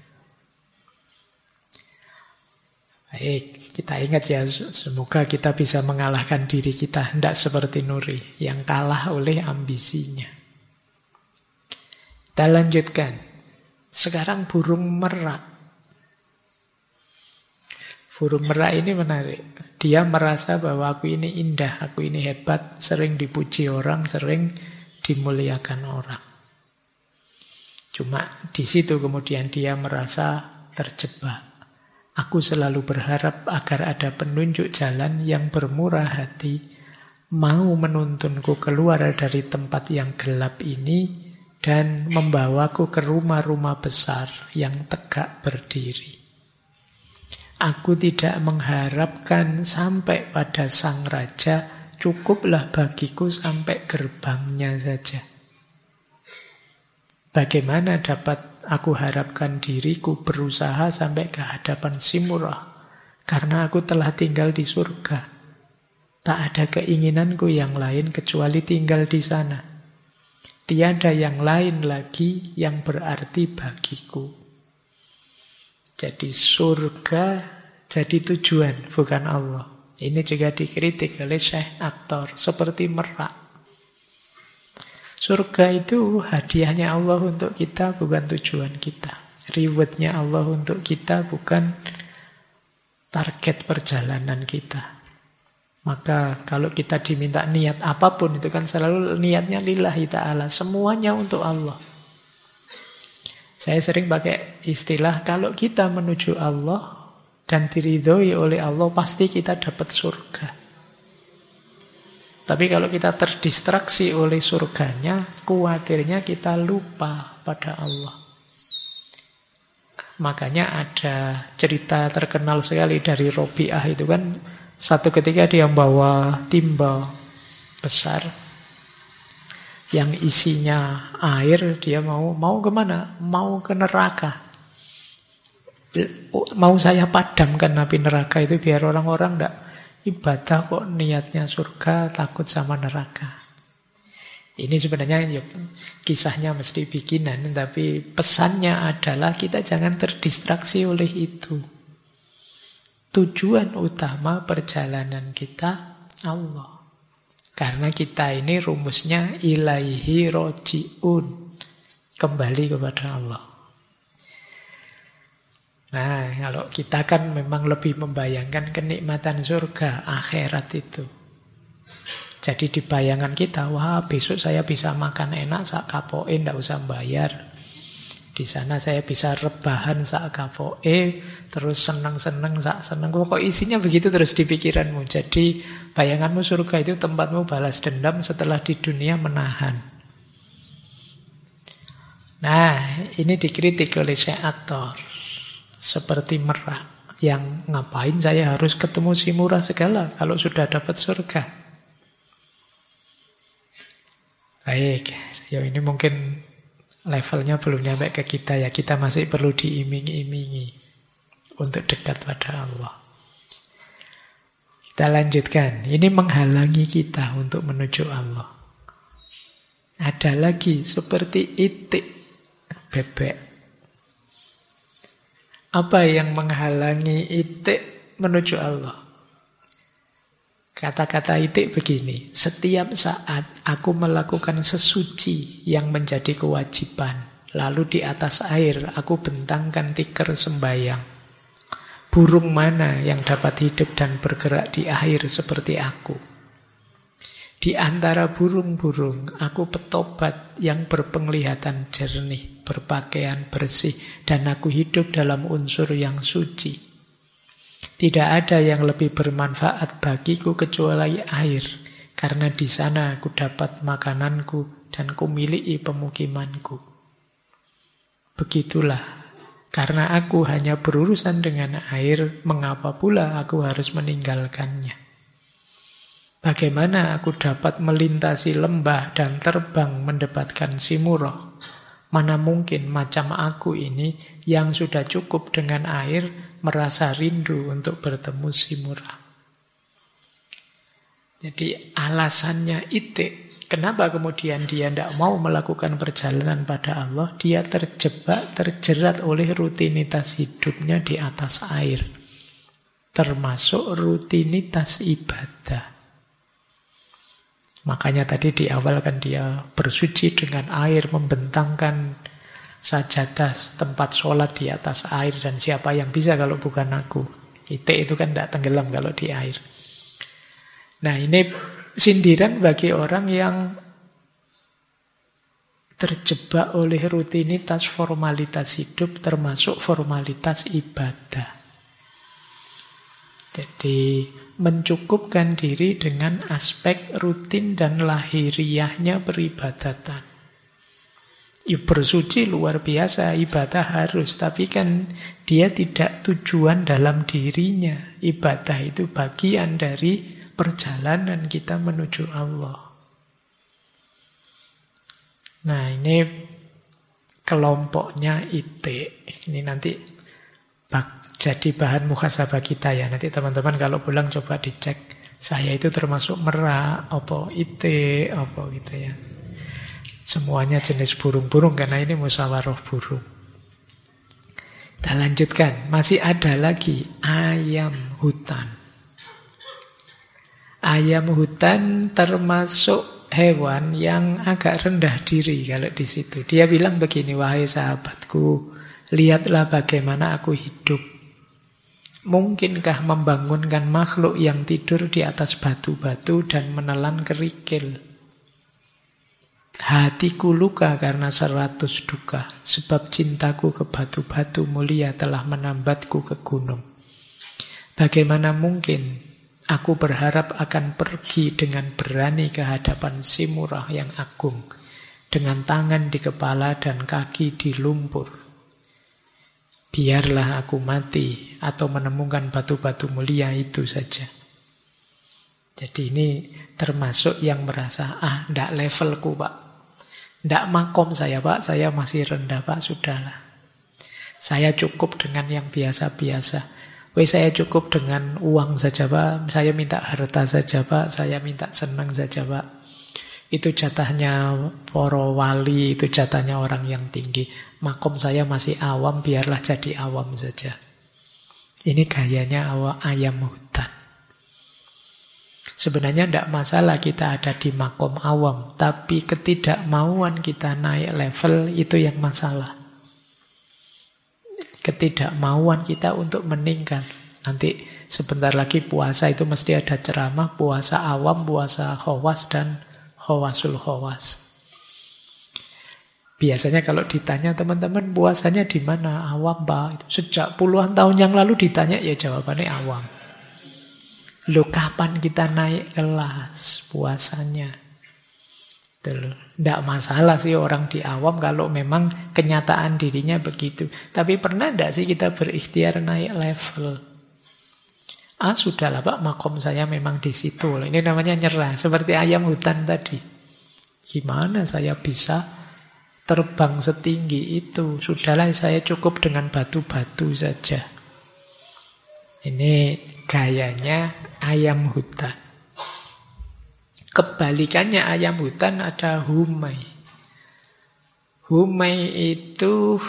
Baik, kita ingat ya, semoga kita bisa mengalahkan diri kita. Tidak seperti Nuri yang kalah oleh ambisinya. Kita lanjutkan. Sekarang burung merak. Burung merak ini menarik. Dia merasa bahwa aku ini indah, aku ini hebat, sering dipuji orang, sering dimuliakan orang. Cuma di situ kemudian dia merasa terjebak. Aku selalu berharap agar ada penunjuk jalan yang bermurah hati, mau menuntunku keluar dari tempat yang gelap ini dan membawaku ke rumah-rumah besar yang tegak berdiri. Aku tidak mengharapkan sampai pada sang raja, cukuplah bagiku sampai gerbangnya saja. Bagaimana dapat aku harapkan diriku berusaha sampai ke hadapan si murah, karena aku telah tinggal di surga. Tak ada keinginanku yang lain kecuali tinggal di sana. Tiada yang lain lagi yang berarti bagiku. Jadi surga jadi tujuan, bukan Allah. Ini juga dikritik oleh Syekh Aktor, seperti merak. Surga itu hadiahnya Allah untuk kita, bukan tujuan kita. Rewardnya Allah untuk kita, bukan target perjalanan kita. Maka kalau kita diminta niat apapun, itu kan selalu niatnya lillahi ta'ala. Semuanya untuk Allah. Saya sering pakai istilah, kalau kita menuju Allah dan diridhoi oleh Allah, pasti kita dapat surga. Tapi kalau kita terdistraksi oleh surganya, khawatirnya kita lupa pada Allah. Makanya ada cerita terkenal sekali dari Robi'ah itu kan, satu ketika dia membawa timba besar yang isinya air, dia mau kemana? Mau ke neraka. Mau saya padamkan api neraka itu biar orang-orang tidak ibadah kok niatnya surga, takut sama neraka. Ini sebenarnya kisahnya mesti bikinan, tapi pesannya adalah kita jangan terdistraksi oleh itu. Tujuan utama perjalanan kita Allah. Karena kita ini rumusnya ilaihi roji'un. Kembali kepada Allah. Nah, kalau kita kan memang lebih membayangkan kenikmatan surga, akhirat itu. Jadi di bayangan kita, wah besok saya bisa makan enak sak kapoke, ndak usah bayar. Di sana saya bisa rebahan sak kapoke, terus seneng-seneng sak seneng. Kok isinya begitu terus di pikiranmu. Jadi bayanganmu surga itu tempatmu balas dendam setelah di dunia menahan. Nah, ini dikritik oleh Syekh Athar. Seperti merak. Yang ngapain saya harus ketemu si murah segala kalau sudah dapat surga. Baik, ya ini mungkin levelnya belum nyampe ke kita ya. Kita masih perlu diiming-imingi untuk dekat pada Allah. Kita lanjutkan. Ini menghalangi kita untuk menuju Allah. Ada lagi seperti itik bebek. Apa yang menghalangi itik menuju Allah? Kata-kata itik begini, setiap saat aku melakukan sesuci yang menjadi kewajiban, lalu di atas air aku bentangkan tikar sembahyang. Burung mana yang dapat hidup dan bergerak di air seperti aku? Di antara burung-burung, aku petobat yang berpenglihatan jernih, berpakaian bersih, dan aku hidup dalam unsur yang suci. Tidak ada yang lebih bermanfaat bagiku kecuali air, karena di sana aku dapat makananku dan kumiliki pemukimanku. Begitulah, karena aku hanya berurusan dengan air, mengapa pula aku harus meninggalkannya? Bagaimana aku dapat melintasi lembah dan terbang mendapatkan si murah? Mana mungkin macam aku ini yang sudah cukup dengan air merasa rindu untuk bertemu si murah. Jadi alasannya itik, kenapa kemudian dia tidak mau melakukan perjalanan pada Allah? Dia terjebak, terjerat oleh rutinitas hidupnya di atas air. Termasuk rutinitas ibadah. Makanya tadi di awal kan dia bersuci dengan air, membentangkan sajadah tempat sholat di atas air. Dan siapa yang bisa kalau bukan aku? Itik itu kan tidak tenggelam kalau di air. Nah, ini sindiran bagi orang yang terjebak oleh rutinitas formalitas hidup, termasuk formalitas ibadah. Jadi mencukupkan diri dengan aspek rutin dan lahiriahnya peribadatan. Ya, bersuci luar biasa, ibadah harus, tapi kan dia tidak tujuan dalam dirinya. Ibadah itu bagian dari perjalanan kita menuju Allah. Nah, ini kelompoknya itik. Ini nanti jadi bahan muhasabah kita ya. Nanti teman-teman kalau pulang coba dicek. Saya itu termasuk merak, apa itik, apa gitu ya. Semuanya jenis burung-burung karena ini musyawarah burung. Kita lanjutkan. Masih ada lagi ayam hutan. Ayam hutan termasuk hewan yang agak rendah diri kalau di situ. Dia bilang begini, wahai sahabatku, lihatlah bagaimana aku hidup. Mungkinkah membangunkan makhluk yang tidur di atas batu-batu dan menelan kerikil? Hatiku luka karena 100 duka, sebab cintaku ke batu-batu mulia telah menambatku ke gunung. Bagaimana mungkin aku berharap akan pergi dengan berani ke hadapan si murah yang agung, dengan tangan di kepala dan kaki di lumpur. Biarlah aku mati atau menemukan batu-batu mulia itu saja. Jadi ini termasuk yang merasa, ndak levelku pak. Ndak makom saya pak, saya masih rendah pak, sudahlah. Saya cukup dengan yang biasa-biasa. Saya cukup dengan uang saja pak, saya minta harta saja pak, saya minta senang saja pak. Itu jatahnya para wali, itu jatahnya orang yang tinggi. Makom saya masih awam, biarlah jadi awam saja. Ini gayanya ayam hutan. Sebenarnya tidak masalah kita ada di makom awam, tapi ketidakmauan kita naik level itu yang masalah. ketidakmauan kita untuk meningkat. Nanti sebentar lagi puasa itu mesti ada ceramah, puasa awam, puasa khawas, dan khawasul khawas. Biasanya kalau ditanya teman-teman puasanya di mana? Awam, Pak. Sejak puluhan tahun yang lalu ditanya, ya jawabannya awam. Loh, kapan kita naik kelas puasanya? Tidak masalah sih orang di awam kalau memang kenyataan dirinya begitu. Tapi pernah tidak sih kita berikhtiar naik level? Sudahlah Pak, makom saya memang di situ. Ini namanya nyerah. Seperti ayam hutan tadi. Gimana saya bisa terbang setinggi itu? Sudahlah, saya cukup dengan batu-batu saja. Ini gayanya ayam hutan. Kebalikannya ayam hutan ada humai. Humai itu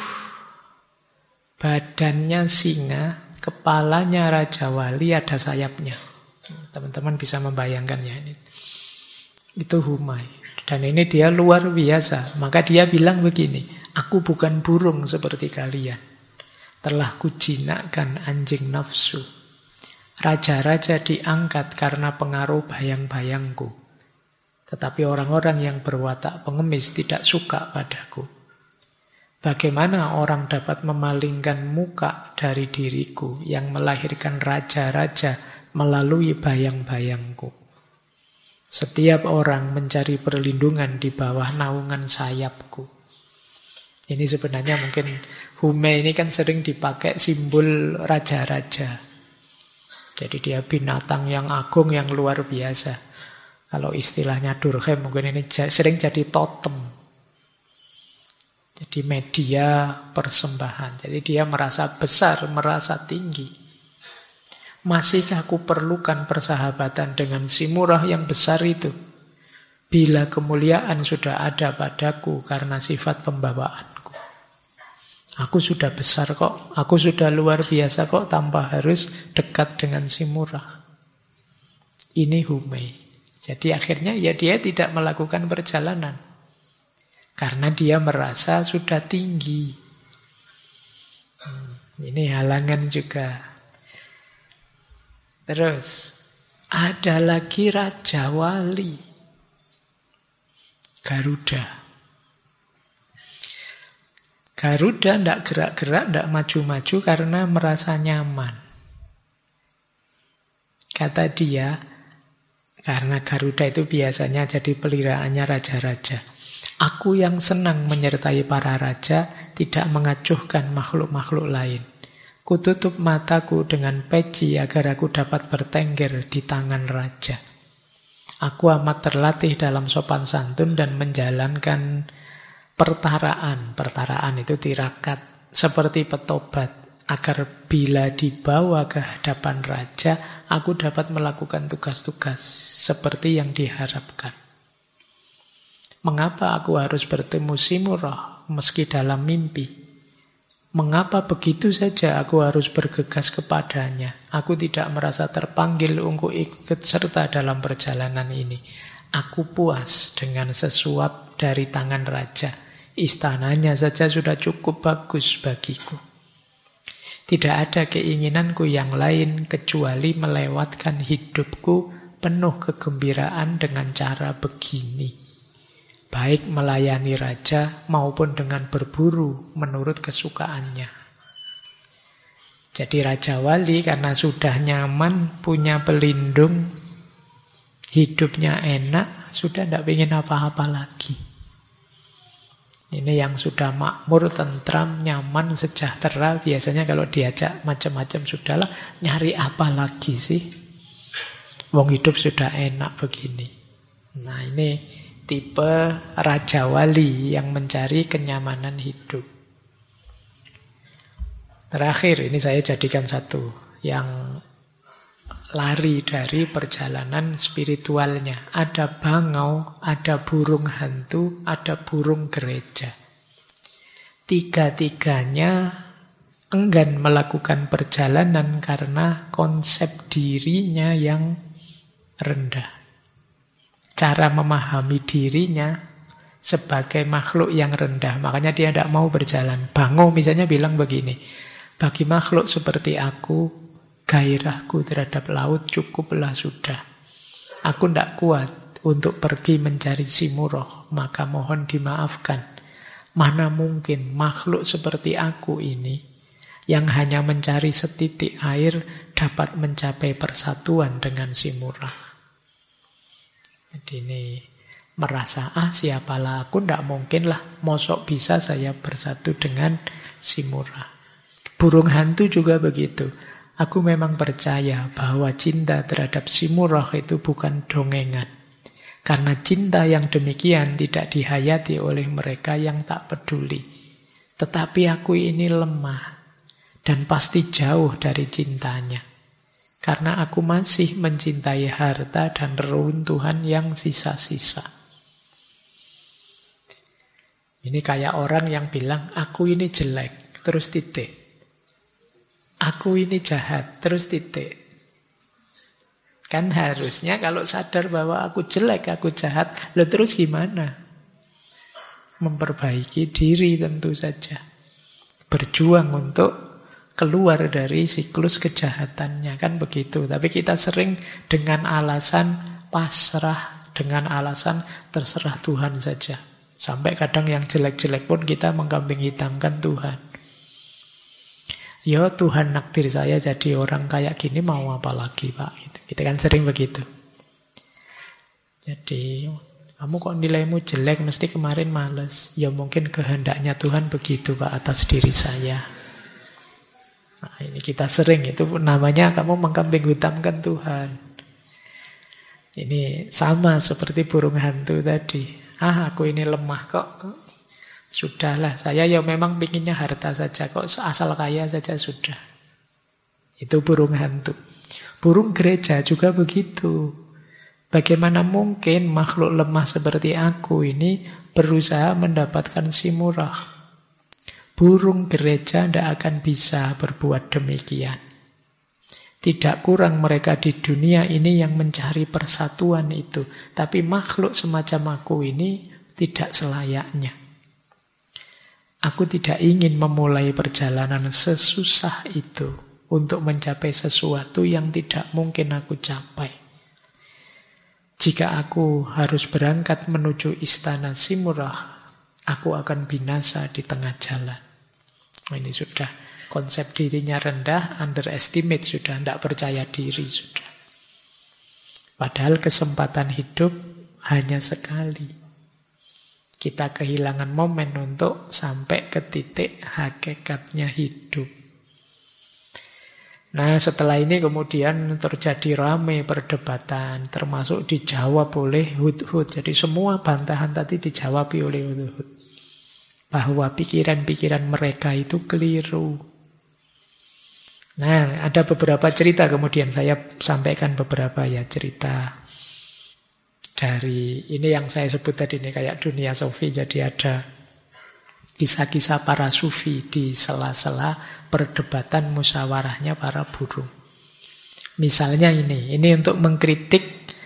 badannya singa, kepalanya Raja Wali, ada sayapnya. Teman-teman bisa membayangkannya ini. Itu humai. Dan ini dia luar biasa. Maka dia bilang begini, aku bukan burung seperti kalian. Telah kujinakkan anjing nafsu. Raja-raja diangkat karena pengaruh bayang-bayangku. Tetapi orang-orang yang berwatak pengemis tidak suka padaku. Bagaimana orang dapat memalingkan muka dari diriku yang melahirkan raja-raja melalui bayang-bayangku? Setiap orang mencari perlindungan di bawah naungan sayapku. Ini sebenarnya mungkin humai ini kan sering dipakai simbol raja-raja. Jadi dia binatang yang agung, yang luar biasa. Kalau istilahnya Durkheim mungkin ini sering jadi totem. Jadi media persembahan. Jadi dia merasa besar, merasa tinggi. Masihkah aku perlukan persahabatan dengan si murah yang besar itu? Bila kemuliaan sudah ada padaku karena sifat pembawaanku. Aku sudah besar kok, aku sudah luar biasa kok tanpa harus dekat dengan si murah. Ini humai. Jadi akhirnya ya dia tidak melakukan perjalanan. Karena dia merasa sudah tinggi. Ini halangan juga. Terus, ada lagi Raja Wali. Garuda. Garuda tidak gerak-gerak, tidak maju-maju karena merasa nyaman. Kata dia, karena Garuda itu biasanya jadi peliharaannya raja-raja. Aku yang senang menyertai para raja, tidak mengacuhkan makhluk-makhluk lain. Kututup mataku dengan peci agar aku dapat bertengger di tangan raja. Aku amat terlatih dalam sopan santun dan menjalankan pertaraan. Pertaraan itu tirakat, seperti petobat. Agar bila dibawa ke hadapan raja, aku dapat melakukan tugas-tugas seperti yang diharapkan. Mengapa aku harus bertemu si murah meski dalam mimpi? Mengapa begitu saja aku harus bergegas kepadanya? Aku tidak merasa terpanggil untuk ikut serta dalam perjalanan ini. Aku puas dengan sesuap dari tangan raja. Istananya saja sudah cukup bagus bagiku. Tidak ada keinginanku yang lain kecuali melewatkan hidupku penuh kegembiraan dengan cara begini. Baik melayani raja maupun dengan berburu menurut kesukaannya. Jadi Raja Wali karena sudah nyaman, punya pelindung, hidupnya enak, sudah tidak ingin apa-apa lagi. Ini yang sudah makmur, tentram, nyaman, sejahtera. Biasanya kalau diajak macam-macam, sudahlah, nyari apa lagi sih? Wong hidup sudah enak begini. Nah ini tipe Raja Wali yang mencari kenyamanan hidup. Terakhir, ini saya jadikan satu yang lari dari perjalanan spiritualnya. Ada bangau, ada burung hantu, ada burung gereja. Tiga-tiganya enggan melakukan perjalanan karena konsep dirinya yang rendah. Cara memahami dirinya sebagai makhluk yang rendah. Makanya dia tidak mau berjalan. Bangau misalnya bilang begini, Bagi makhluk seperti aku, gairahku terhadap laut cukuplah sudah. Aku tidak kuat untuk pergi mencari Simuroh, maka mohon dimaafkan. Mana mungkin makhluk seperti aku ini, yang hanya mencari setitik air, dapat mencapai persatuan dengan Simuroh. Jadi ini merasa, siapalah aku, tidak mungkin lah, mosok bisa saya bersatu dengan Simuroh. Burung hantu juga begitu. Aku memang percaya bahwa cinta terhadap Simuroh itu bukan dongengan. Karena cinta yang demikian tidak dihayati oleh mereka yang tak peduli. Tetapi aku ini lemah dan pasti jauh dari cintanya. Karena aku masih mencintai harta dan reruntuhan yang sisa-sisa. Ini kayak orang yang bilang, aku ini jelek, terus titik. Aku ini jahat, terus titik. Kan harusnya kalau sadar bahwa aku jelek, aku jahat, terus gimana? Memperbaiki diri tentu saja. Berjuang untuk keluar dari siklus kejahatannya, kan begitu. Tapi kita sering dengan alasan pasrah, dengan alasan terserah Tuhan saja. Sampai kadang yang jelek-jelek pun kita mengkambing hitamkan Tuhan. Ya Tuhan nakdir saya jadi orang kayak gini, mau apa lagi Pak? Gitu. Kita kan sering begitu. Jadi kamu kok nilaimu jelek, mesti kemarin males. Ya mungkin kehendaknya Tuhan begitu Pak atas diri saya. Nah ini kita sering, itu namanya kamu mengkambing hitamkan Tuhan. Ini sama seperti burung hantu tadi. Aku ini lemah kok. Sudahlah, saya ya memang pinginnya harta saja, kok asal kaya saja sudah. Itu burung hantu. Burung gereja juga begitu. Bagaimana mungkin makhluk lemah seperti aku ini berusaha mendapatkan Simuroh? Burung gereja tidak akan bisa berbuat demikian. Tidak kurang mereka di dunia ini yang mencari persatuan itu. Tapi makhluk semacam aku ini tidak selayaknya. Aku tidak ingin memulai perjalanan sesusah itu untuk mencapai sesuatu yang tidak mungkin aku capai. Jika aku harus berangkat menuju istana Simuroh, aku akan binasa di tengah jalan. Ini sudah konsep dirinya rendah, underestimate sudah, tidak percaya diri sudah. Padahal kesempatan hidup hanya sekali. Kita kehilangan momen untuk sampai ke titik hakikatnya hidup. Nah setelah ini kemudian terjadi ramai perdebatan, termasuk dijawab oleh Hudhud. Jadi semua bantahan tadi dijawab oleh Hudhud. Bahwa pikiran-pikiran mereka itu keliru. Nah ada beberapa cerita, kemudian saya sampaikan beberapa ya cerita. Dari ini yang saya sebut tadi ini kayak dunia sufi, jadi ada kisah-kisah para sufi di sela-sela perdebatan musyawarahnya para burung. Misalnya ini untuk mengkritik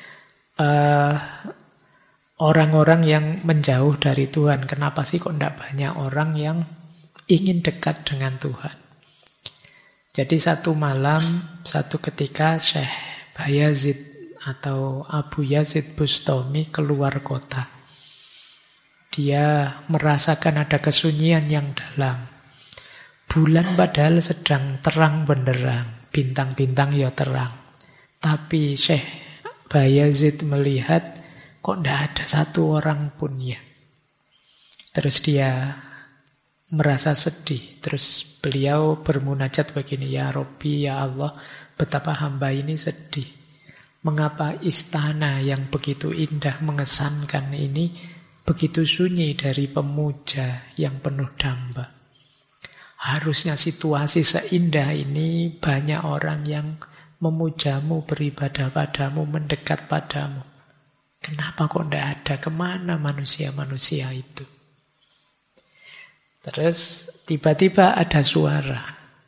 orang-orang yang menjauh dari Tuhan. Kenapa sih kok tidak banyak orang yang ingin dekat dengan Tuhan? Jadi satu malam, satu ketika Syekh Bayazid atau Abu Yazid Bustami keluar kota. Dia merasakan ada kesunyian yang dalam. Bulan padahal sedang terang benderang, bintang-bintang ya terang. Tapi Syekh Bayazid melihat kok tidak ada satu orang pun ya. Terus dia merasa sedih. Terus beliau bermunajat begini, ya Rabbi, ya Allah, betapa hamba ini sedih. Mengapa istana yang begitu indah mengesankan ini begitu sunyi dari pemuja yang penuh damba? Harusnya situasi seindah ini banyak orang yang memujamu, beribadah padamu, mendekat padamu. Kenapa kok tidak ada? Kemana manusia-manusia itu? Terus tiba-tiba ada suara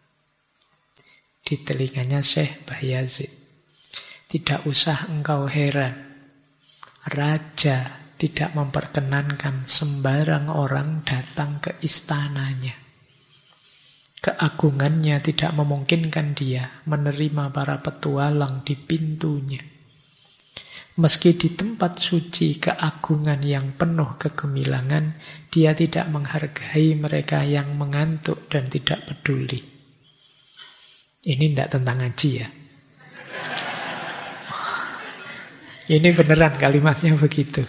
di telinganya Syekh Bayazid. Tidak usah engkau heran, raja tidak memperkenankan sembarang orang datang ke istananya. Keagungannya tidak memungkinkan dia menerima para petualang di pintunya. Meski di tempat suci keagungan yang penuh kegemilangan, dia tidak menghargai mereka yang mengantuk dan tidak peduli. Ini tidak tentang ngaji ya. Ini beneran kalimatnya begitu.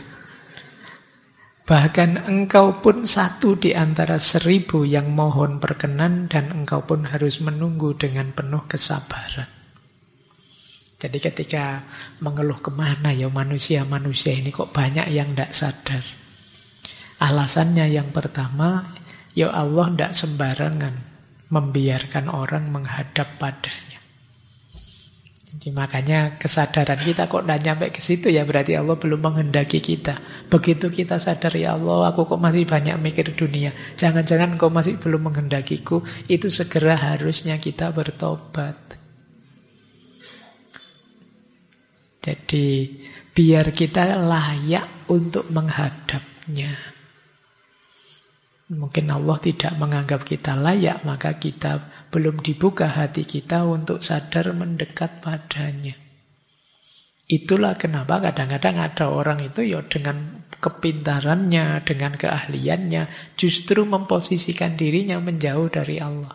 Bahkan engkau pun satu di antara 1000 yang mohon perkenan dan engkau pun harus menunggu dengan penuh kesabaran. Jadi ketika mengeluh kemana ya manusia-manusia ini kok banyak yang tidak sadar. Alasannya yang pertama, ya Allah tidak sembarangan membiarkan orang menghadap padanya. Jadi makanya kesadaran kita kok tidak nyampe ke situ ya berarti Allah belum menghendaki kita. Begitu kita sadar ya Allah aku kok masih banyak mikir dunia. Jangan-jangan kau masih belum menghendakiku. Itu segera harusnya kita bertobat. Jadi biar kita layak untuk menghadapnya. Mungkin Allah tidak menganggap kita layak, maka kita belum dibuka hati kita untuk sadar mendekat padanya. Itulah kenapa kadang-kadang ada orang itu ya dengan kepintarannya, dengan keahliannya, justru memposisikan dirinya menjauh dari Allah.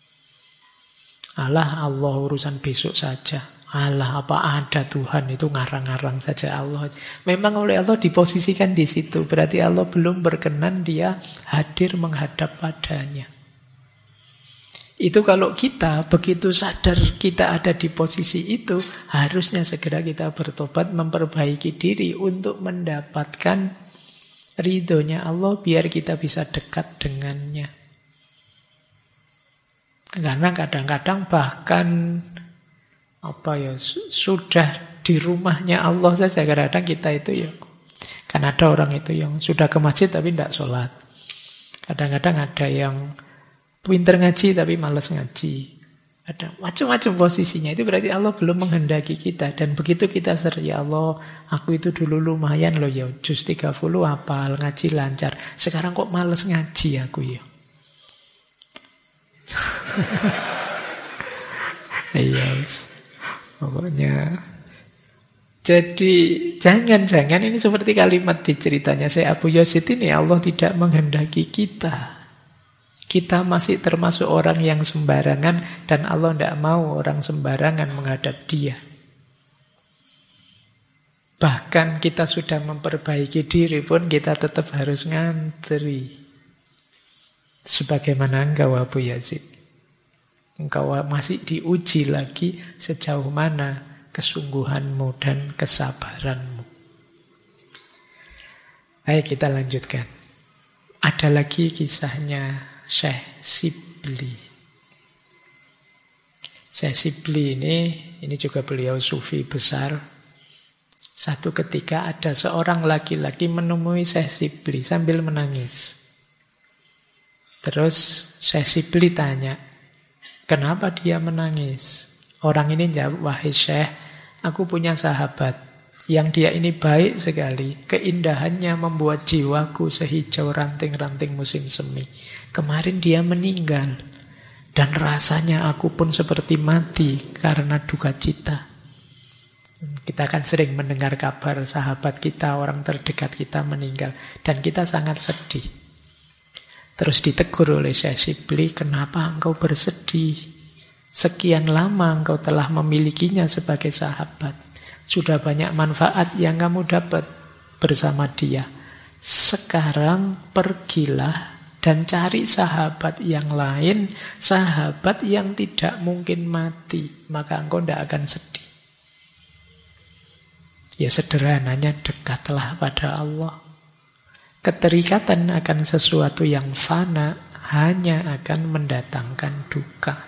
Allah urusan besok saja. Allah apa ada Tuhan itu ngarang-ngarang saja Allah. Memang oleh Allah diposisikan di situ. Berarti Allah belum berkenan dia hadir menghadap padanya. Itu kalau kita begitu sadar kita ada di posisi itu, harusnya segera kita bertobat, memperbaiki diri untuk mendapatkan ridhonya Allah biar kita bisa dekat dengannya. Karena kadang-kadang bahkan sudah di rumahnya Allah saja kadang-kadang kita itu ya. Kan ada orang itu yang sudah ke masjid tapi tidak sholat. Kadang-kadang ada yang pinter ngaji tapi malas ngaji. Ada macam-macam posisinya. Itu berarti Allah belum menghendaki kita. Dan begitu kita ya Allah, aku itu dulu lumayan loh ya, juz 30 hafal, ngaji lancar. Sekarang kok malas ngaji aku ya. Iya. Pokoknya jadi jangan-jangan ini seperti kalimat di ceritanya Syekh Abu Yazid ini, Allah tidak menghendaki kita. Kita masih termasuk orang yang sembarangan dan Allah tidak mau orang sembarangan menghadap dia. Bahkan kita sudah memperbaiki diri pun kita tetap harus ngantri. Sebagaimana engkau Abu Yazid. Engkau masih diuji lagi sejauh mana kesungguhanmu dan kesabaranmu. Ayo kita lanjutkan. Ada lagi kisahnya Syekh Sibli. Syekh Sibli ini juga beliau sufi besar. Satu ketika ada seorang laki-laki menemui Syekh Sibli sambil menangis. Terus Syekh Sibli tanya, kenapa dia menangis? Orang ini jawab, wahai Syekh, aku punya sahabat yang dia ini baik sekali. Keindahannya membuat jiwaku sehijau ranting-ranting musim semi. Kemarin dia meninggal dan rasanya aku pun seperti mati karena duka cita. Kita kan sering mendengar kabar sahabat kita, orang terdekat kita meninggal dan kita sangat sedih. Terus ditegur oleh Syekh Sibli, kenapa engkau bersedih? Sekian lama engkau telah memilikinya sebagai sahabat. Sudah banyak manfaat yang kamu dapat bersama dia. Sekarang pergilah dan cari sahabat yang lain, sahabat yang tidak mungkin mati. Maka engkau tidak akan sedih. Ya sederhananya dekatlah pada Allah. Keterikatan akan sesuatu yang fana hanya akan mendatangkan duka.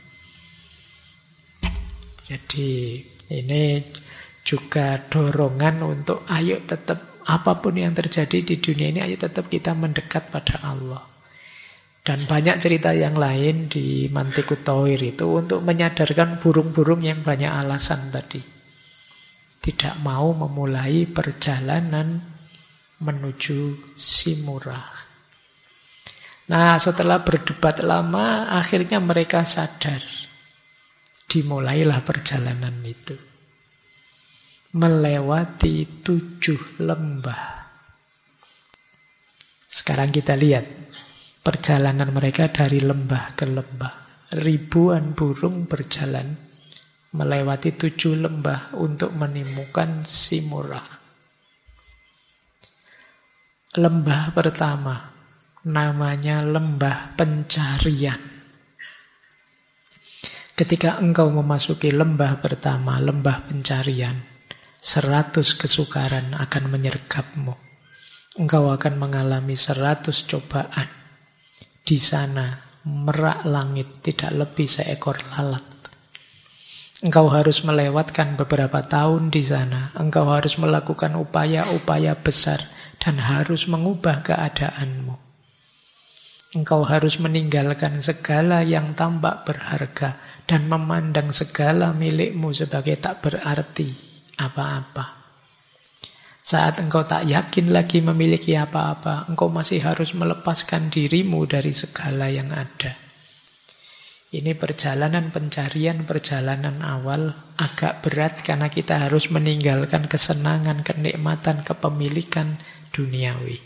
Jadi ini juga dorongan untuk ayo tetap apapun yang terjadi di dunia ini, ayo tetap kita mendekat pada Allah. Dan banyak cerita yang lain di Mantiqut Tauhir itu untuk menyadarkan burung-burung yang banyak alasan tadi. Tidak mau memulai perjalanan menuju Simurah. Nah, setelah berdebat lama, akhirnya mereka sadar. Dimulailah perjalanan itu. Melewati 7 lembah. Sekarang kita lihat perjalanan mereka dari lembah ke lembah. Ribuan burung berjalan melewati 7 lembah untuk menemukan Simurgh. Lembah pertama namanya lembah pencarian. Ketika engkau memasuki lembah pertama, lembah pencarian, 100 kesukaran akan menyergapmu. Engkau akan mengalami 100 cobaan. Di sana, merak langit tidak lebih seekor lalat. Engkau harus melewatkan beberapa tahun di sana. Engkau harus melakukan upaya-upaya besar dan harus mengubah keadaanmu. Engkau harus meninggalkan segala yang tampak berharga dan memandang segala milikmu sebagai tak berarti apa-apa. Saat engkau tak yakin lagi memiliki apa-apa, engkau masih harus melepaskan dirimu dari segala yang ada. Ini perjalanan pencarian, perjalanan awal agak berat karena kita harus meninggalkan kesenangan, kenikmatan, kepemilikan duniawi.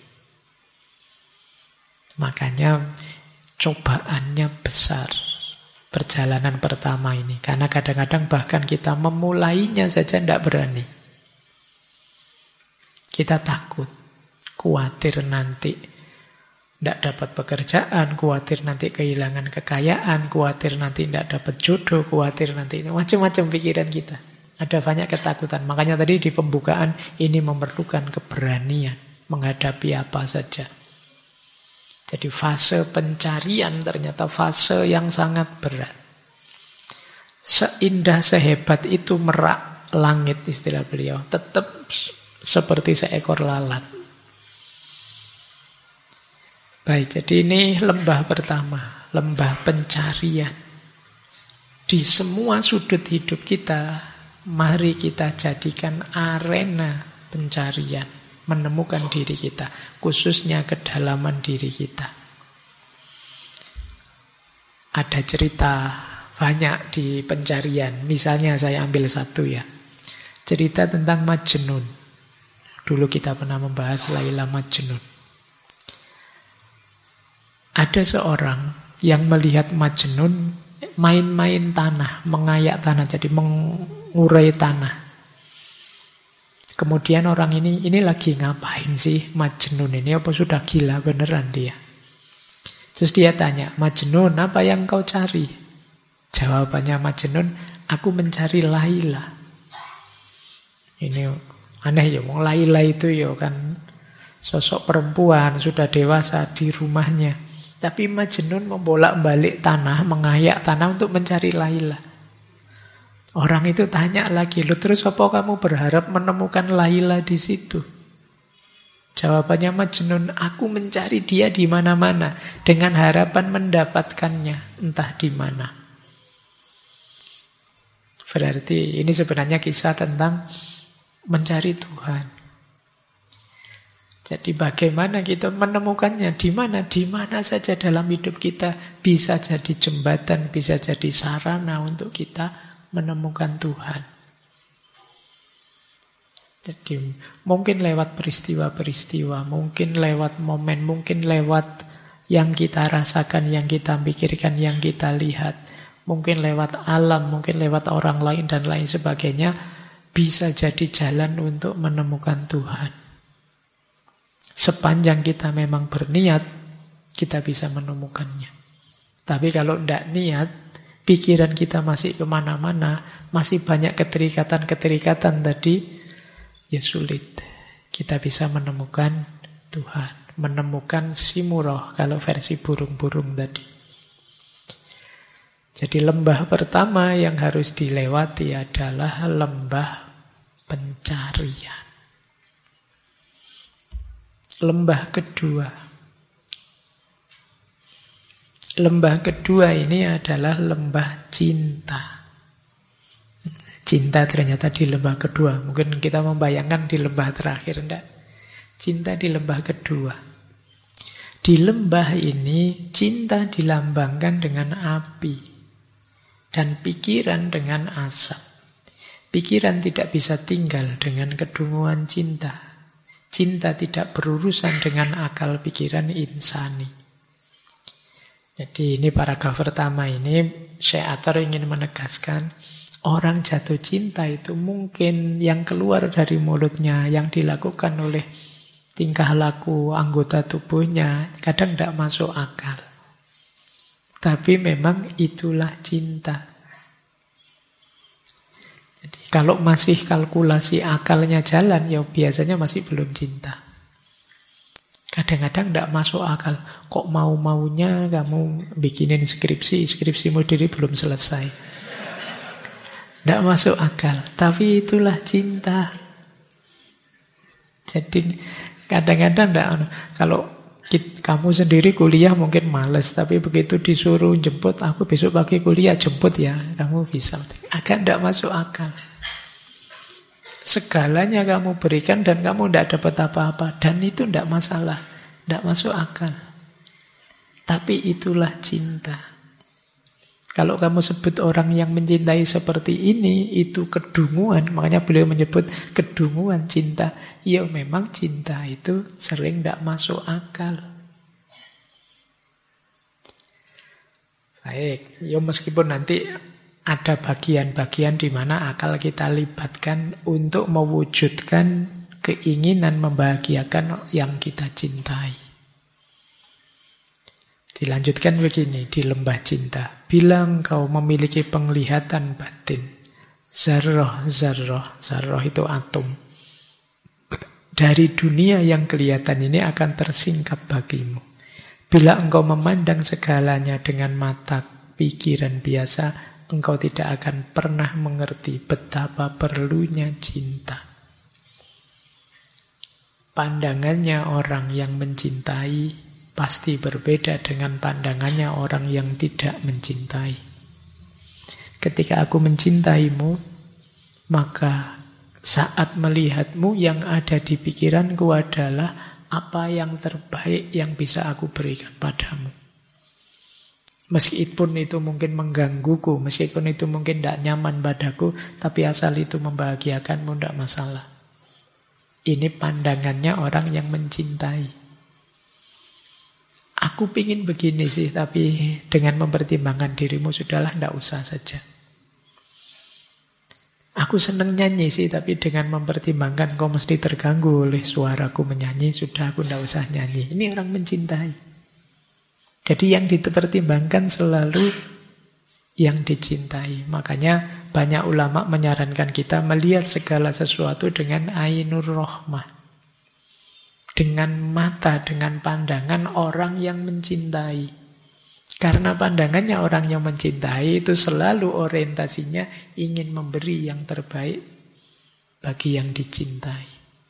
Makanya cobaannya besar perjalanan pertama ini. Karena kadang-kadang bahkan kita memulainya saja tidak berani. Kita takut, khawatir nanti tidak dapat pekerjaan, khawatir nanti kehilangan kekayaan, khawatir nanti tidak dapat jodoh, khawatir nanti macam-macam pikiran kita. Ada banyak ketakutan. Makanya tadi di pembukaan ini memerlukan keberanian menghadapi apa saja. Jadi fase pencarian ternyata fase yang sangat berat. Seindah, sehebat itu merak langit istilah beliau, tetap seperti seekor lalat. Baik, jadi ini lembah pertama, lembah pencarian. Di semua sudut hidup kita, mari kita jadikan arena pencarian, menemukan diri kita, khususnya kedalaman diri kita. Ada cerita banyak di pencarian. Misalnya saya ambil satu ya. Cerita tentang Majnun. Dulu kita pernah membahas Laila Majnun. Ada seorang yang melihat Majnun main-main tanah, mengayak tanah, jadi mengurai tanah. Kemudian orang ini lagi ngapain sih Majnun ini? Apa sudah gila beneran dia? Terus dia tanya, Majnun, apa yang kau cari? Jawabannya Majnun, aku mencari Laila. Ini aneh ya, Laila itu ya kan sosok perempuan, sudah dewasa di rumahnya. Tapi Majnun membolak-balik tanah, mengayak tanah untuk mencari Laila. Orang itu tanya lagi, lu terus apa kamu berharap menemukan Laila di situ? Jawabannya Majnun, aku mencari dia di mana-mana dengan harapan mendapatkannya entah di mana. Berarti ini sebenarnya kisah tentang mencari Tuhan. Jadi bagaimana kita menemukannya? Di mana? Di mana saja dalam hidup kita bisa jadi jembatan, bisa jadi sarana untuk kita menemukan Tuhan. Jadi mungkin lewat peristiwa-peristiwa, mungkin lewat momen, mungkin lewat yang kita rasakan, yang kita pikirkan, yang kita lihat, mungkin lewat alam, mungkin lewat orang lain dan lain sebagainya, bisa jadi jalan untuk menemukan Tuhan. Sepanjang kita memang berniat, kita bisa menemukannya. Tapi kalau tidak niat, pikiran kita masih kemana-mana, masih banyak keterikatan-keterikatan tadi, ya sulit. Kita bisa menemukan Tuhan, menemukan Simurgh kalau versi burung-burung tadi. Jadi lembah pertama yang harus dilewati adalah lembah pencarian. Lembah kedua. Lembah kedua ini adalah lembah cinta. Cinta ternyata di lembah kedua. Mungkin kita membayangkan di lembah terakhir, enggak? Cinta di lembah kedua. Di lembah ini cinta dilambangkan dengan api dan pikiran dengan asap. Pikiran tidak bisa tinggal dengan kedunguan cinta. Cinta tidak berurusan dengan akal pikiran insani. Jadi ini paragraf pertama ini Syekh Athar ingin menegaskan orang jatuh cinta itu mungkin yang keluar dari mulutnya, yang dilakukan oleh tingkah laku anggota tubuhnya kadang tidak masuk akal. Tapi memang itulah cinta. Jadi kalau masih kalkulasi akalnya jalan, ya biasanya masih belum cinta. Kadang-kadang tidak masuk akal. Kok mau-maunya kamu bikinin skripsimu diri belum selesai. Tidak masuk akal. Tapi itulah cinta. Jadi kadang-kadang tidak. Kalau kamu sendiri kuliah mungkin males. Tapi begitu disuruh jemput, aku besok pagi kuliah, jemput ya. Kamu bisa. Agak tidak masuk akal. Segalanya kamu berikan dan kamu tidak dapat apa-apa. Dan itu tidak masalah. Tidak masuk akal. Tapi itulah cinta. Kalau kamu sebut orang yang mencintai seperti ini, itu kedunguan. Makanya beliau menyebut kedunguan cinta. Ya memang cinta itu sering tidak masuk akal. Baik, ya meskipun nanti ada bagian-bagian di mana akal kita libatkan untuk mewujudkan keinginan membahagiakan yang kita cintai. Dilanjutkan begini di lembah cinta. Bila engkau memiliki penglihatan batin, zarrah itu atom, dari dunia yang kelihatan ini akan tersingkap bagimu. Bila engkau memandang segalanya dengan mata pikiran biasa, engkau tidak akan pernah mengerti betapa perlunya cinta. Pandangannya orang yang mencintai pasti berbeda dengan pandangannya orang yang tidak mencintai. Ketika aku mencintaimu, maka saat melihatmu yang ada di pikiranku adalah apa yang terbaik yang bisa aku berikan padamu. Meskipun itu mungkin menggangguku, meskipun itu mungkin tidak nyaman padaku, tapi asal itu membahagiakanmu tidak masalah. Ini pandangannya orang yang mencintai. Aku pingin begini sih, tapi dengan mempertimbangkan dirimu, sudahlah, tidak usah saja. Aku senang nyanyi sih, tapi dengan mempertimbangkan kau mesti terganggu oleh suaraku menyanyi, sudah aku tidak usah nyanyi. Ini orang mencintai. Jadi yang dipertimbangkan selalu yang dicintai. Makanya banyak ulama menyarankan kita melihat segala sesuatu dengan ainur rohmah. Dengan mata, dengan pandangan orang yang mencintai. Karena pandangannya orang yang mencintai itu selalu orientasinya ingin memberi yang terbaik bagi yang dicintai.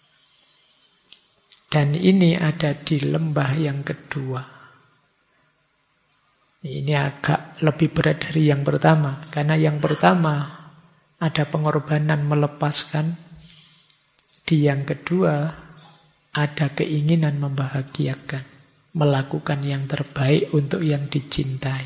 Dan ini ada di lembah yang kedua. Ini agak lebih berat dari yang pertama. Karena yang pertama ada pengorbanan melepaskan. Di yang kedua ada keinginan membahagiakan. Melakukan yang terbaik untuk yang dicintai.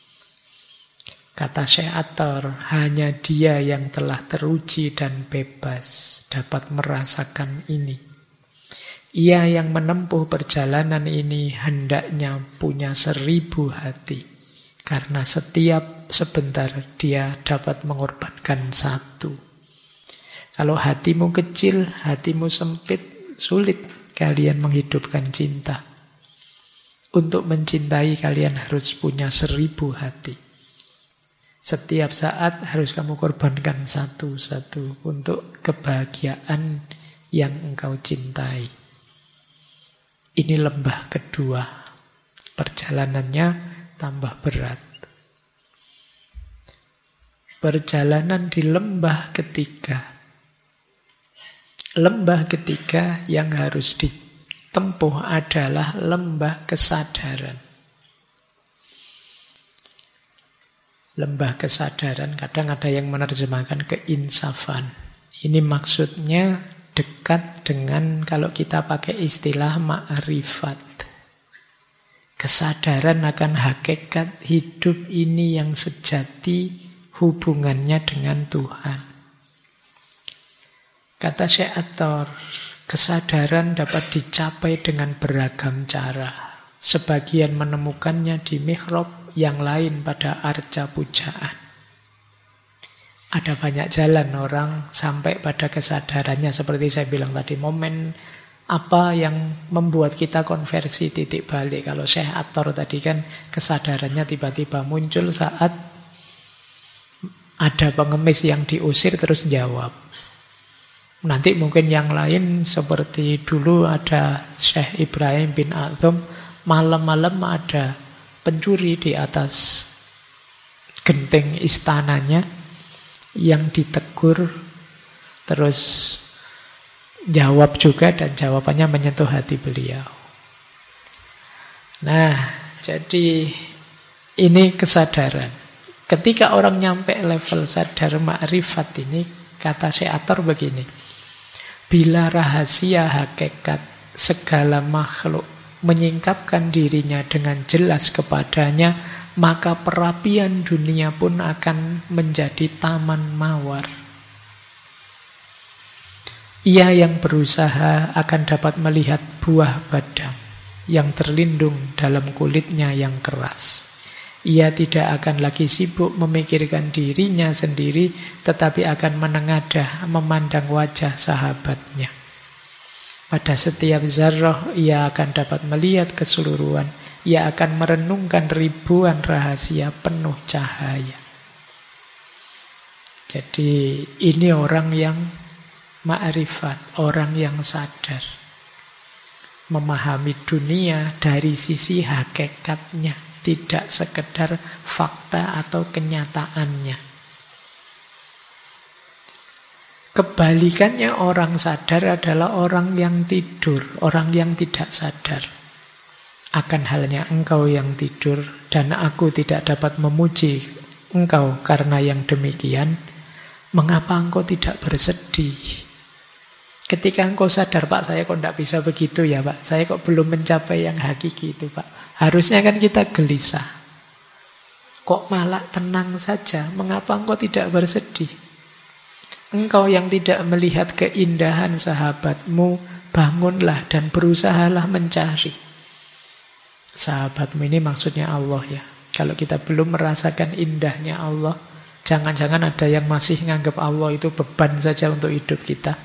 Kata Syekh Athar, hanya dia yang telah teruji dan bebas dapat merasakan ini. Ia yang menempuh perjalanan ini hendaknya punya 1000 hati. Karena setiap sebentar dia dapat mengorbankan 1. Kalau hatimu kecil, hatimu sempit, sulit kalian menghidupkan cinta. Untuk mencintai kalian harus punya 1000 hati. Setiap saat harus kamu korbankan 1 untuk kebahagiaan yang engkau cintai. Ini lembah kedua. Perjalanannya tambah berat. Perjalanan di lembah ketiga. Lembah ketiga yang harus ditempuh adalah lembah kesadaran. Lembah kesadaran, kadang ada yang menerjemahkan keinsafan. Ini maksudnya dekat dengan, kalau kita pakai istilah ma'rifat. Kesadaran akan hakikat hidup ini yang sejati hubungannya dengan Tuhan. Kata Syekh At-Tar, kesadaran dapat dicapai dengan beragam cara. Sebagian menemukannya di mihrab, yang lain pada arca pujaan. Ada banyak jalan orang sampai pada kesadarannya. Seperti saya bilang tadi, momen apa yang membuat kita konversi titik balik. Kalau Syekh At-Tar tadi kan kesadarannya tiba-tiba muncul saat ada pengemis yang diusir terus jawab. Nanti mungkin yang lain seperti dulu ada Syekh Ibrahim bin A'zam, malam-malam ada pencuri di atas genteng istananya yang ditegur terus jawab juga, dan jawabannya menyentuh hati beliau. Nah, jadi ini kesadaran. Ketika orang nyampe level sadar ma'rifat ini, kata Syekh At-Tar begini, bila rahasia hakikat segala makhluk menyingkapkan dirinya dengan jelas kepadanya, maka perapian dunia pun akan menjadi taman mawar. Ia yang berusaha akan dapat melihat buah badam yang terlindung dalam kulitnya yang keras. Ia tidak akan lagi sibuk memikirkan dirinya sendiri, tetapi akan menengadah memandang wajah sahabatnya. Pada setiap zarrah ia akan dapat melihat keseluruhan. Ia akan merenungkan ribuan rahasia penuh cahaya. Jadi ini orang yang ma'rifat, orang yang sadar, memahami dunia dari sisi hakikatnya, tidak sekedar fakta atau kenyataannya. Kebalikannya orang sadar adalah orang yang tidur, orang yang tidak sadar. Akan halnya engkau yang tidur dan aku tidak dapat memuji engkau karena yang demikian, mengapa engkau tidak bersedih? Ketika engkau sadar, Pak, saya kok tidak bisa begitu ya, Pak. Saya kok belum mencapai yang hakiki itu, Pak. Harusnya kan kita gelisah. Kok malah tenang saja? Mengapa engkau tidak bersedih? Engkau yang tidak melihat keindahan sahabatmu, bangunlah dan berusahalah mencari. Sahabatmu ini maksudnya Allah ya. Kalau kita belum merasakan indahnya Allah, jangan-jangan ada yang masih menganggap Allah itu beban saja untuk hidup kita.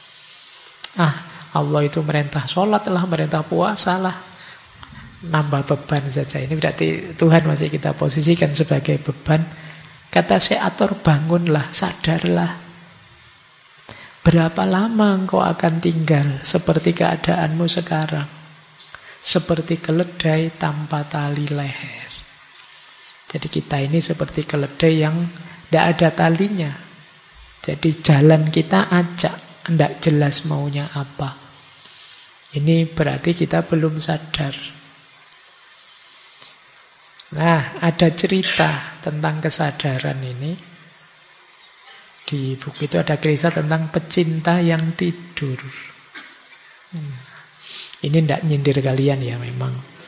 Allah itu merintah sholat lah, merintah puasa lah, nambah beban saja. Ini berarti Tuhan masih kita posisikan sebagai beban. Kata Syekh At-Tar, bangunlah, sadarlah. Berapa lama engkau akan tinggal seperti keadaanmu sekarang, seperti keledai tanpa tali leher. Jadi kita ini seperti keledai yang tidak ada talinya. Jadi jalan kita acak, tidak jelas maunya apa. Ini berarti kita belum sadar. Nah, ada cerita tentang kesadaran ini. Di buku itu ada kisah tentang pecinta yang tidur. Ini tidak nyindir kalian ya memang.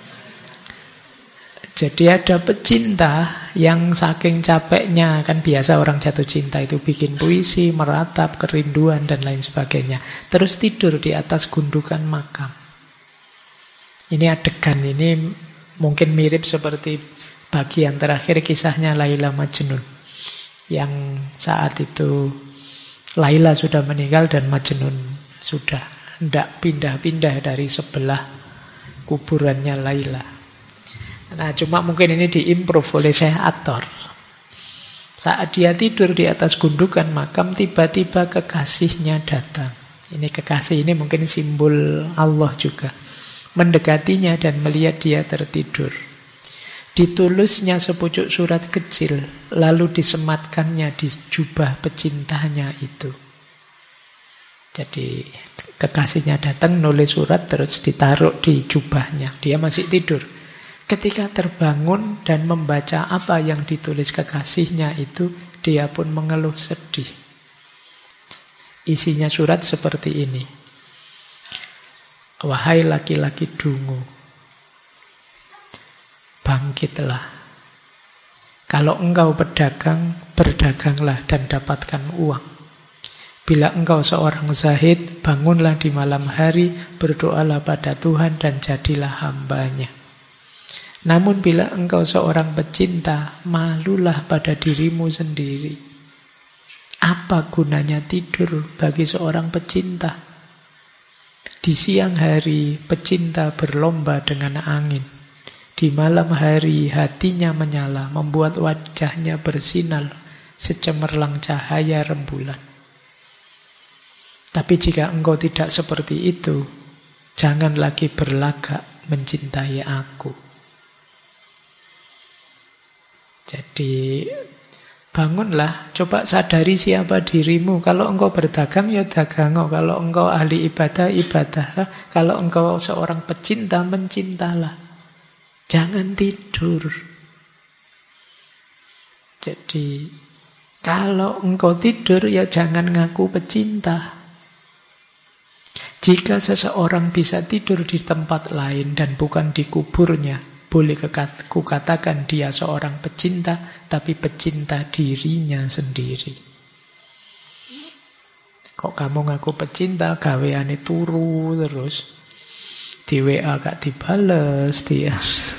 Jadi ada pecinta yang saking capeknya, kan biasa orang jatuh cinta itu bikin puisi, meratap, kerinduan dan lain sebagainya. Terus tidur di atas gundukan makam. Ini adegan ini mungkin mirip seperti bagian terakhir kisahnya Laila Majnun. Yang saat itu Laila sudah meninggal dan Majnun sudah tidak pindah-pindah dari sebelah kuburannya Laila. Nah, cuma mungkin ini diimprove oleh Syekh At-Tar. Saat dia tidur di atas gundukan makam, tiba-tiba kekasihnya datang. Ini kekasih ini mungkin simbol Allah juga. Mendekatinya dan melihat dia tertidur. Ditulisnya sepucuk surat kecil, lalu disematkannya di jubah pecintanya itu. Jadi kekasihnya datang, nulis surat, terus ditaruh di jubahnya. Dia masih tidur. Ketika terbangun dan membaca apa yang ditulis kekasihnya itu, dia pun mengeluh sedih. Isinya surat seperti ini. Wahai laki-laki dungu, bangkitlah. Kalau engkau pedagang, berdaganglah dan dapatkan uang. Bila engkau seorang zahid, bangunlah di malam hari, berdoalah pada Tuhan dan jadilah hambanya. Namun bila engkau seorang pecinta, malulah pada dirimu sendiri. Apa gunanya tidur bagi seorang pecinta? Di siang hari, pecinta berlomba dengan angin. Di malam hari, hatinya menyala, membuat wajahnya bersinar secemerlang cahaya rembulan. Tapi jika engkau tidak seperti itu, jangan lagi berlagak mencintai aku. Jadi bangunlah, coba sadari siapa dirimu. Kalau engkau berdagang, ya dagang. Kalau engkau ahli ibadah, ibadah. Kalau engkau seorang pecinta, mencintalah. Jangan tidur. Jadi kalau engkau tidur, ya jangan ngaku pecinta. Jika seseorang bisa tidur di tempat lain dan bukan di kuburnya, boleh kukatakan dia seorang pecinta, tapi pecinta dirinya sendiri. Kok kamu ngaku pecinta, gaweane turu terus. Di WA gak dibales dia.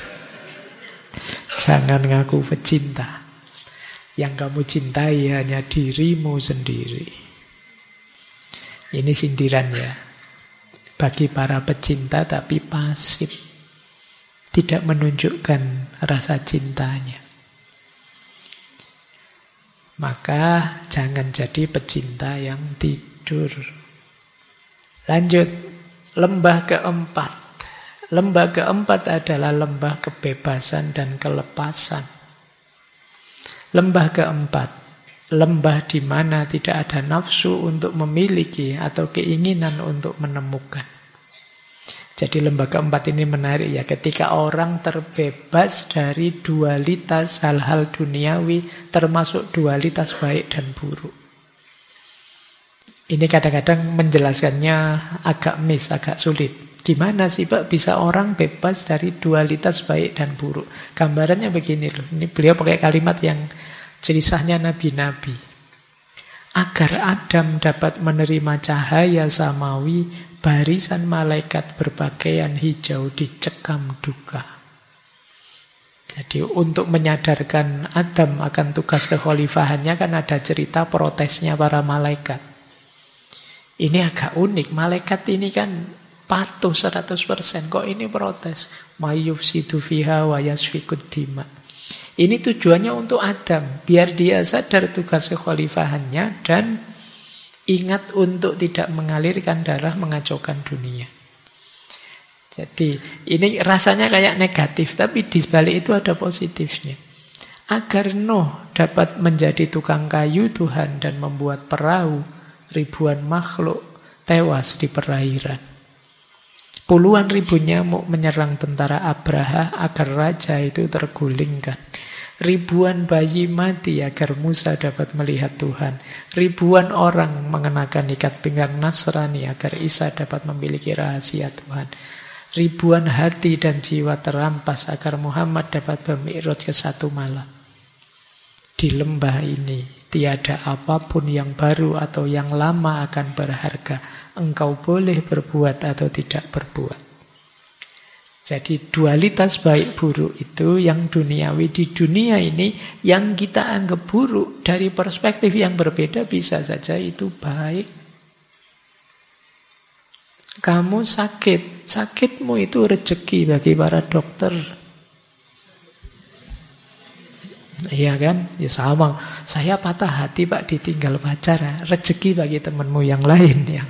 Jangan ngaku pecinta. Yang kamu cintai hanya dirimu sendiri. Ini sindiran ya. Bagi para pecinta tapi pasif. Tidak menunjukkan rasa cintanya. Maka jangan jadi pecinta yang tidur. Lanjut, lembah keempat. Lembah keempat adalah lembah kebebasan dan kelepasan. Lembah keempat, lembah di mana tidak ada nafsu untuk memiliki atau keinginan untuk menemukan. Jadi lembah keempat ini menarik ya, ketika orang terbebas dari dualitas hal-hal duniawi, termasuk dualitas baik dan buruk. Ini kadang-kadang menjelaskannya agak agak sulit. Gimana sih Pak bisa orang bebas dari dualitas baik dan buruk? Gambarannya begini loh. Ini beliau pakai kalimat yang jelisahnya nabi-nabi. Agar Adam dapat menerima cahaya samawi, barisan malaikat berpakaian hijau dicekam duka. Jadi untuk menyadarkan Adam akan tugas kekhalifahannya kan ada cerita protesnya para malaikat. Ini agak unik, malaikat ini kan patuh 100%, kok ini protes? Mayyufsidu fiha wa yasfikud dima. Ini tujuannya untuk Adam, biar dia sadar tugas kekhalifahannya dan ingat untuk tidak mengalirkan darah mengacaukan dunia. Jadi ini rasanya kayak negatif, tapi di balik itu ada positifnya. Agar Nuh dapat menjadi tukang kayu Tuhan dan membuat perahu, ribuan makhluk tewas di perairan. Puluhan ribu nyamuk menyerang tentara Abraha agar raja itu tergulingkan. Ribuan bayi mati agar Musa dapat melihat Tuhan. Ribuan orang mengenakan ikat pinggang Nasrani agar Isa dapat memiliki rahasia Tuhan. Ribuan hati dan jiwa terampas agar Muhammad dapat bermi'raj ke satu malam. Di lembah ini tiada apapun yang baru atau yang lama akan berharga. Engkau boleh berbuat atau tidak berbuat. Jadi dualitas baik buruk itu yang duniawi di dunia ini yang kita anggap buruk dari perspektif yang berbeda bisa saja itu baik. Kamu sakit, sakitmu itu rezeki bagi para dokter. Iya kan? Ya sama. Saya patah hati Pak ditinggal pacar. Rezeki bagi temanmu yang lain yang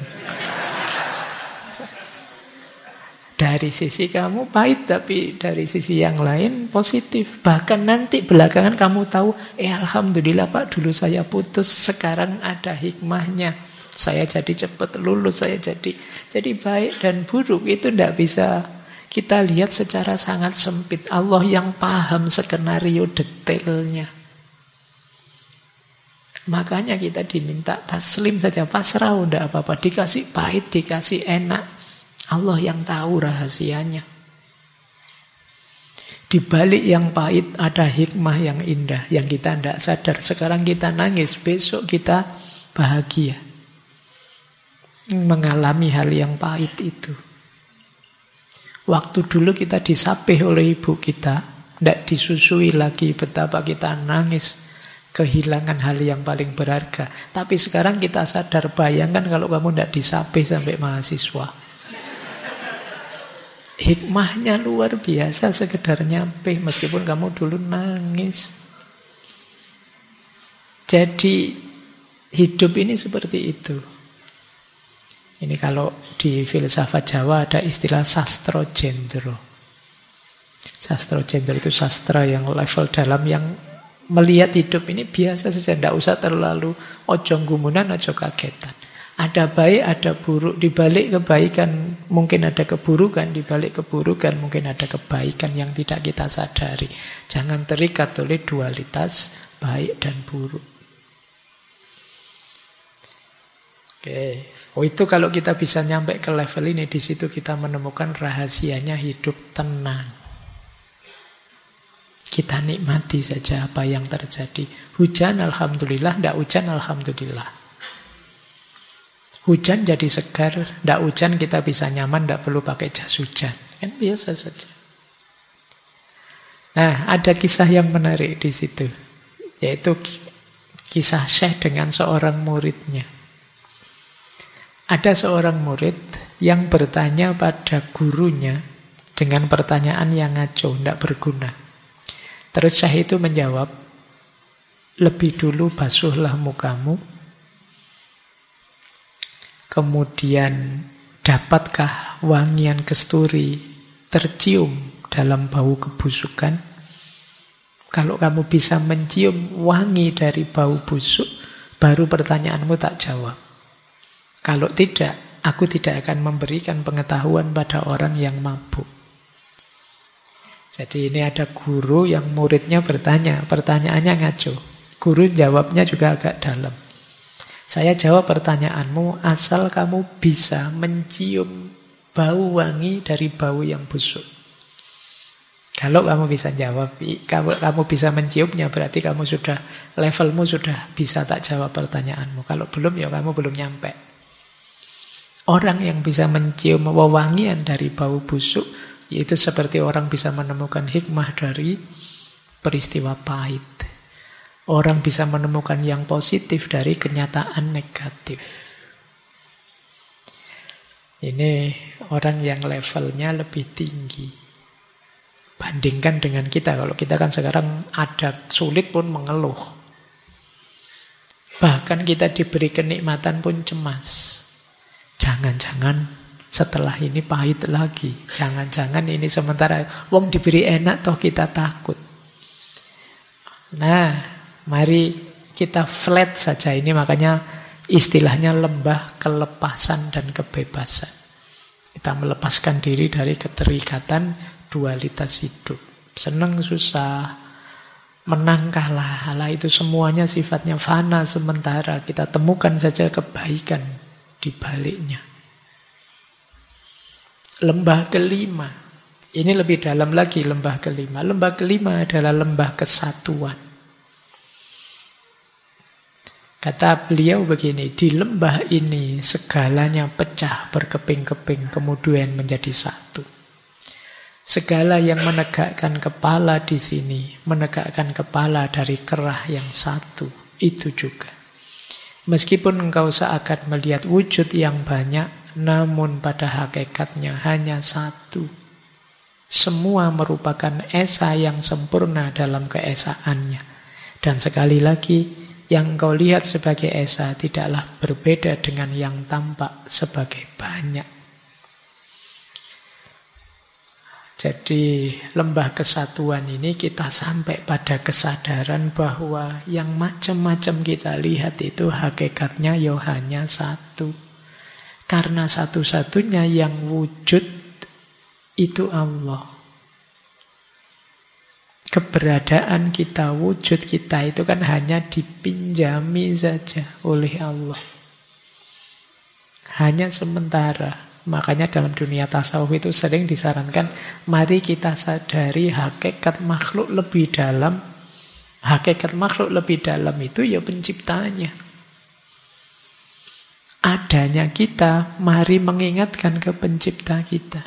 dari sisi kamu pahit, tapi dari sisi yang lain positif. Bahkan nanti belakangan kamu tahu, alhamdulillah Pak, dulu saya putus, sekarang ada hikmahnya. Saya jadi cepat lulus, saya jadi baik dan buruk itu tidak bisa kita lihat secara sangat sempit. Allah yang paham skenario detailnya. Makanya kita diminta taslim saja, pasrah, tidak apa-apa. Dikasih pahit, dikasih enak. Allah yang tahu rahasianya. Di balik yang pahit ada hikmah yang indah yang kita tidak sadar. Sekarang kita nangis, besok kita bahagia. Mengalami hal yang pahit itu. Waktu dulu kita disapih oleh ibu kita, tidak disusui lagi, betapa kita nangis kehilangan hal yang paling berharga. Tapi sekarang kita sadar, bayangkan kalau kamu tidak disapih sampai mahasiswa. Hikmahnya luar biasa, sekedar nyampe meskipun kamu dulu nangis. Jadi hidup ini seperti itu. Ini kalau di filsafat Jawa ada istilah sastra jendro. Sastra jendro itu sastra yang level dalam, yang melihat hidup ini biasa saja, tidak usah terlalu ojo gumunan, ojo kagetan. Ada baik, ada buruk. Di balik kebaikan mungkin ada keburukan. Di balik keburukan mungkin ada kebaikan yang tidak kita sadari. Jangan terikat oleh dualitas baik dan buruk. Oke. Oh, itu kalau kita bisa nyampe ke level ini, di situ kita menemukan rahasianya hidup tenang. Kita nikmati saja apa yang terjadi. Hujan, alhamdulillah. Tidak hujan, alhamdulillah. Hujan jadi segar, tidak hujan kita bisa nyaman, tidak perlu pakai jas hujan. Kan biasa saja. Nah, ada kisah yang menarik di situ. Yaitu kisah Syekh dengan seorang muridnya. Ada seorang murid yang bertanya pada gurunya dengan pertanyaan yang ngaco, tidak berguna. Terus Syekh itu menjawab, lebih dulu basuhlah mukamu, kemudian dapatkah wangian kesturi tercium dalam bau kebusukan? Kalau kamu bisa mencium wangi dari bau busuk, baru pertanyaanmu tak jawab. Kalau tidak, aku tidak akan memberikan pengetahuan pada orang yang mabuk. Jadi ini ada guru yang muridnya bertanya, pertanyaannya ngaco. Guru jawabnya juga agak dalam. Saya jawab pertanyaanmu asal kamu bisa mencium bau wangi dari bau yang busuk. Kalau kamu bisa jawab, kamu bisa menciumnya, berarti kamu sudah, levelmu sudah bisa tak jawab pertanyaanmu. Kalau belum, ya kamu belum nyampe. Orang yang bisa mencium wewangian dari bau busuk, yaitu seperti orang bisa menemukan hikmah dari peristiwa pahit. Orang bisa menemukan yang positif dari kenyataan negatif. Ini orang yang levelnya lebih tinggi. Bandingkan dengan kita. Kalau kita kan sekarang ada sulit pun mengeluh. Bahkan kita diberi kenikmatan pun cemas. Jangan-jangan setelah ini pahit lagi. Jangan-jangan ini sementara. Wong diberi enak toh kita takut. Nah, mari kita flat saja. Ini makanya istilahnya lembah kelepasan dan kebebasan. Kita melepaskan diri dari keterikatan dualitas hidup. Senang, susah, menang, kalah. Hal itu semuanya sifatnya fana sementara. Kita temukan saja kebaikan di baliknya. Lembah kelima. Ini lebih dalam lagi lembah kelima. Lembah kelima adalah lembah kesatuan. Kata beliau begini, di lembah ini segalanya pecah berkeping-keping kemudian menjadi satu. Segala yang menegakkan kepala di sini, menegakkan kepala dari kerah yang satu, itu juga. Meskipun engkau seakan melihat wujud yang banyak, namun pada hakikatnya hanya satu. Semua merupakan esa yang sempurna dalam keesaannya. Dan sekali lagi, yang kau lihat sebagai esa tidaklah berbeda dengan yang tampak sebagai banyak. Jadi lembah kesatuan ini kita sampai pada kesadaran bahwa yang macam-macam kita lihat itu hakikatnya ya hanya satu. Karena satu-satunya yang wujud itu Allah. Keberadaan kita, wujud kita itu kan hanya dipinjami saja oleh Allah. Hanya sementara. Makanya dalam dunia tasawuf itu sering disarankan, mari kita sadari hakikat makhluk lebih dalam. Hakikat makhluk lebih dalam itu ya penciptanya. Adanya kita, mari mengingatkan ke pencipta kita.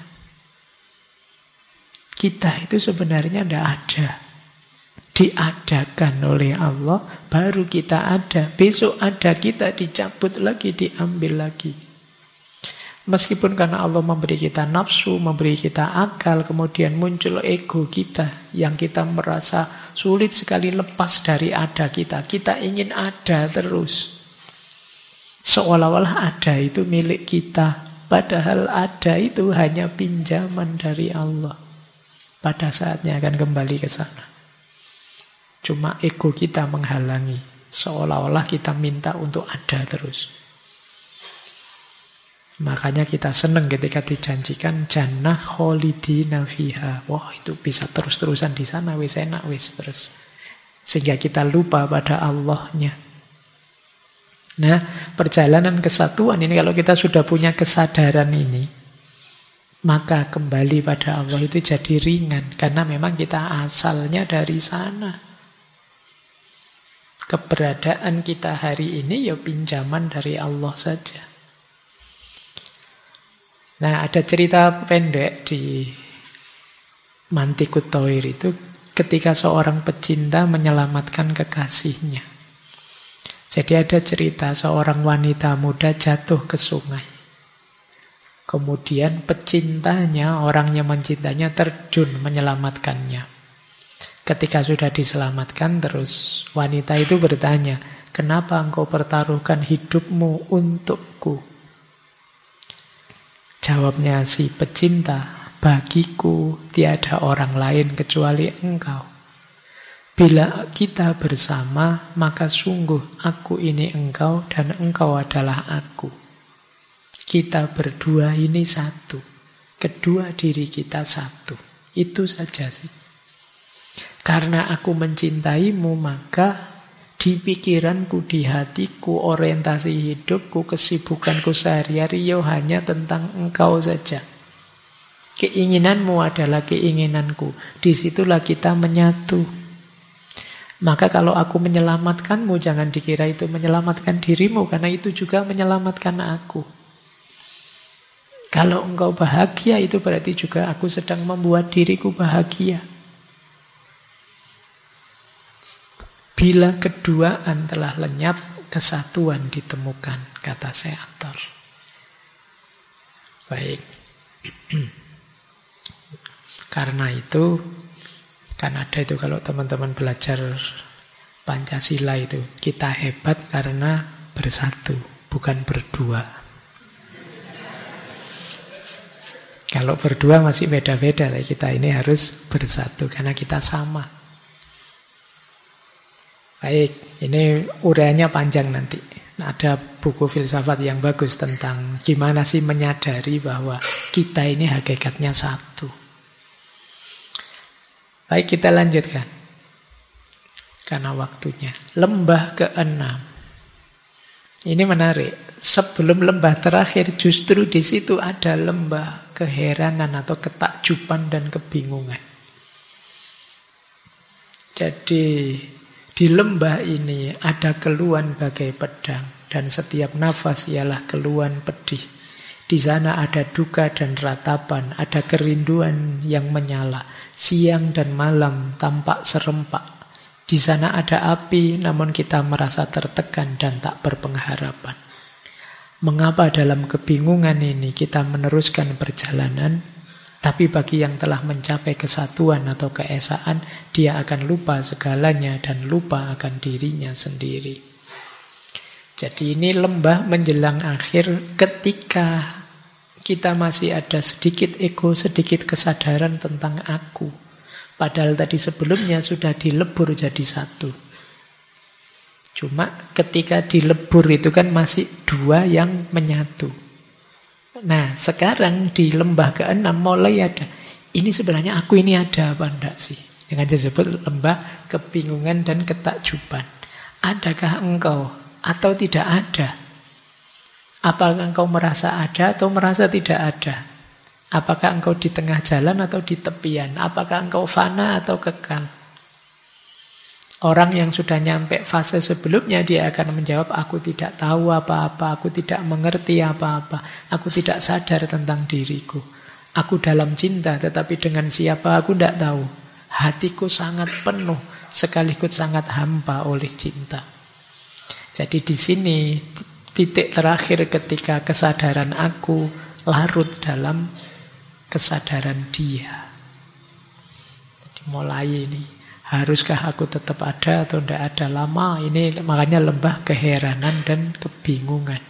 Kita itu sebenarnya tidak ada. Diadakan oleh Allah, baru kita ada. Besok ada, kita dicabut lagi, diambil lagi. Meskipun karena Allah memberi kita nafsu, memberi kita akal, kemudian muncul ego kita, yang kita merasa sulit sekali lepas dari ada kita. Kita ingin ada terus. Seolah-olah ada itu milik kita. Padahal ada itu hanya pinjaman dari Allah. Pada saatnya akan kembali ke sana. Cuma ego kita menghalangi. Seolah-olah kita minta untuk ada terus. Makanya kita senang ketika dijanjikan jannah kholidina fiha. Wah, itu bisa terus-terusan di sana, wis enak wis terus. Sehingga kita lupa pada Allahnya. Nah, perjalanan kesatuan ini kalau kita sudah punya kesadaran ini, maka kembali pada Allah itu jadi ringan. Karena memang kita asalnya dari sana. Keberadaan kita hari ini ya pinjaman dari Allah saja. Nah, ada cerita pendek di Mantikut Thair itu ketika seorang pecinta menyelamatkan kekasihnya. Jadi ada cerita seorang wanita muda jatuh ke sungai. Kemudian pecintanya, orang yang mencintanya terjun menyelamatkannya. Ketika sudah diselamatkan, terus wanita itu bertanya, "Kenapa engkau pertaruhkan hidupmu untukku?" Jawabnya si pecinta, "Bagiku tiada orang lain kecuali engkau. Bila kita bersama, maka sungguh aku ini engkau dan engkau adalah aku. Kita berdua ini satu. Kedua diri kita satu." Itu saja sih. Karena aku mencintaimu, maka di pikiranku, di hatiku, orientasi hidupku, kesibukanku sehari-hari hanya tentang engkau saja. Keinginanmu adalah keinginanku. Disitulah kita menyatu. Maka kalau aku menyelamatkanmu, jangan dikira itu menyelamatkan dirimu, karena itu juga menyelamatkan aku. Kalau engkau bahagia, itu berarti juga aku sedang membuat diriku bahagia. Bila keduaan telah lenyap, kesatuan ditemukan, kata Seator. Baik. Karena itu, kan ada itu kalau teman-teman belajar Pancasila itu, kita hebat karena bersatu, bukan berdua. Kalau berdua masih beda-beda, kita ini harus bersatu karena kita sama. Baik, ini uraiannya panjang nanti. Ada buku filsafat yang bagus tentang gimana sih menyadari bahwa kita ini hakikatnya satu. Baik, kita lanjutkan. Karena waktunya. Lembah ke-6. Ini menarik. Sebelum lembah terakhir, justru di situ ada lembah keheranan atau ketakjuban dan kebingungan. Jadi di lembah ini ada keluhan bagai pedang, dan setiap nafas ialah keluhan pedih. Di sana ada duka dan ratapan, ada kerinduan yang menyala. Siang dan malam tampak serempak. Di sana ada api, namun kita merasa tertekan dan tak berpengharapan. Mengapa dalam kebingungan ini kita meneruskan perjalanan? Tapi bagi yang telah mencapai kesatuan atau keesaan, dia akan lupa segalanya dan lupa akan dirinya sendiri. Jadi ini lembah menjelang akhir ketika kita masih ada sedikit ego, sedikit kesadaran tentang aku. Padahal tadi sebelumnya sudah dilebur jadi satu. Cuma ketika dilebur itu kan masih dua yang menyatu. Nah, sekarang di lembah ke-6 mulai ada. Ini sebenarnya aku ini ada apa enggak sih? Yang disebut lembah kebingungan dan ketakjuban. Adakah engkau atau tidak ada? Apakah engkau merasa ada atau merasa tidak ada? Apakah engkau di tengah jalan atau di tepian? Apakah engkau fana atau kekal? Orang yang sudah nyampe fase sebelumnya, dia akan menjawab, aku tidak tahu apa-apa, aku tidak mengerti apa-apa, aku tidak sadar tentang diriku. Aku dalam cinta, tetapi dengan siapa aku tidak tahu. Hatiku sangat penuh, sekaligus sangat hampa oleh cinta. Jadi di sini titik terakhir ketika kesadaran aku larut dalam kesadaran dia. Jadi mulai ini, haruskah aku tetap ada atau tidak ada? Lama ini, makanya lembah keheranan dan kebingungan.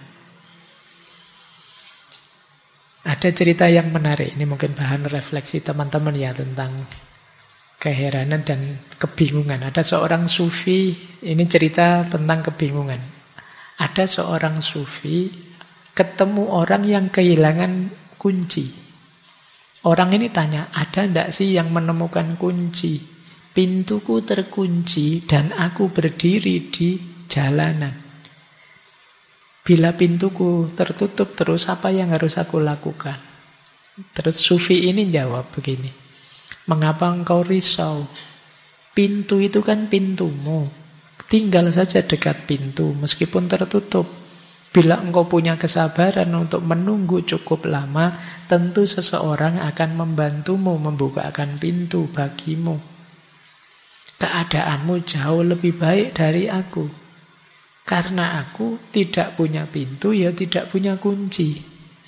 Ada cerita yang menarik, ini mungkin bahan refleksi teman-teman ya tentang keheranan dan kebingungan. Ada seorang sufi, ini cerita tentang kebingungan. Ada seorang sufi ketemu orang yang kehilangan kunci. Orang ini tanya, ada enggak sih yang menemukan kunci? Pintuku terkunci dan aku berdiri di jalanan. Bila pintuku tertutup terus, apa yang harus aku lakukan? Terus sufi ini jawab begini, mengapa engkau risau? Pintu itu kan pintumu. Tinggal saja dekat pintu meskipun tertutup. Bila engkau punya kesabaran untuk menunggu cukup lama, tentu seseorang akan membantumu membukakan pintu bagimu. Keadaanmu jauh lebih baik dari aku. Karena aku tidak punya pintu, ya tidak punya kunci.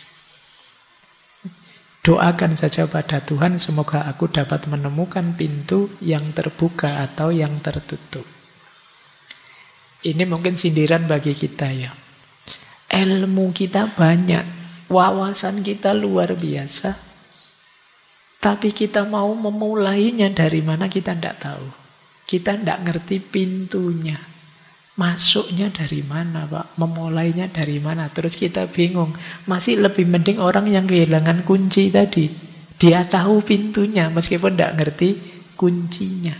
Doakan saja pada Tuhan, semoga aku dapat menemukan pintu yang terbuka atau yang tertutup. Ini mungkin sindiran bagi kita ya. Ilmu kita banyak, wawasan kita luar biasa, tapi kita mau memulainya dari mana kita tidak tahu. Kita tidak ngerti pintunya. Masuknya dari mana Pak? Memulainya dari mana? Terus kita bingung. Masih lebih mending orang yang kehilangan kunci tadi. Dia tahu pintunya meskipun tidak ngerti kuncinya.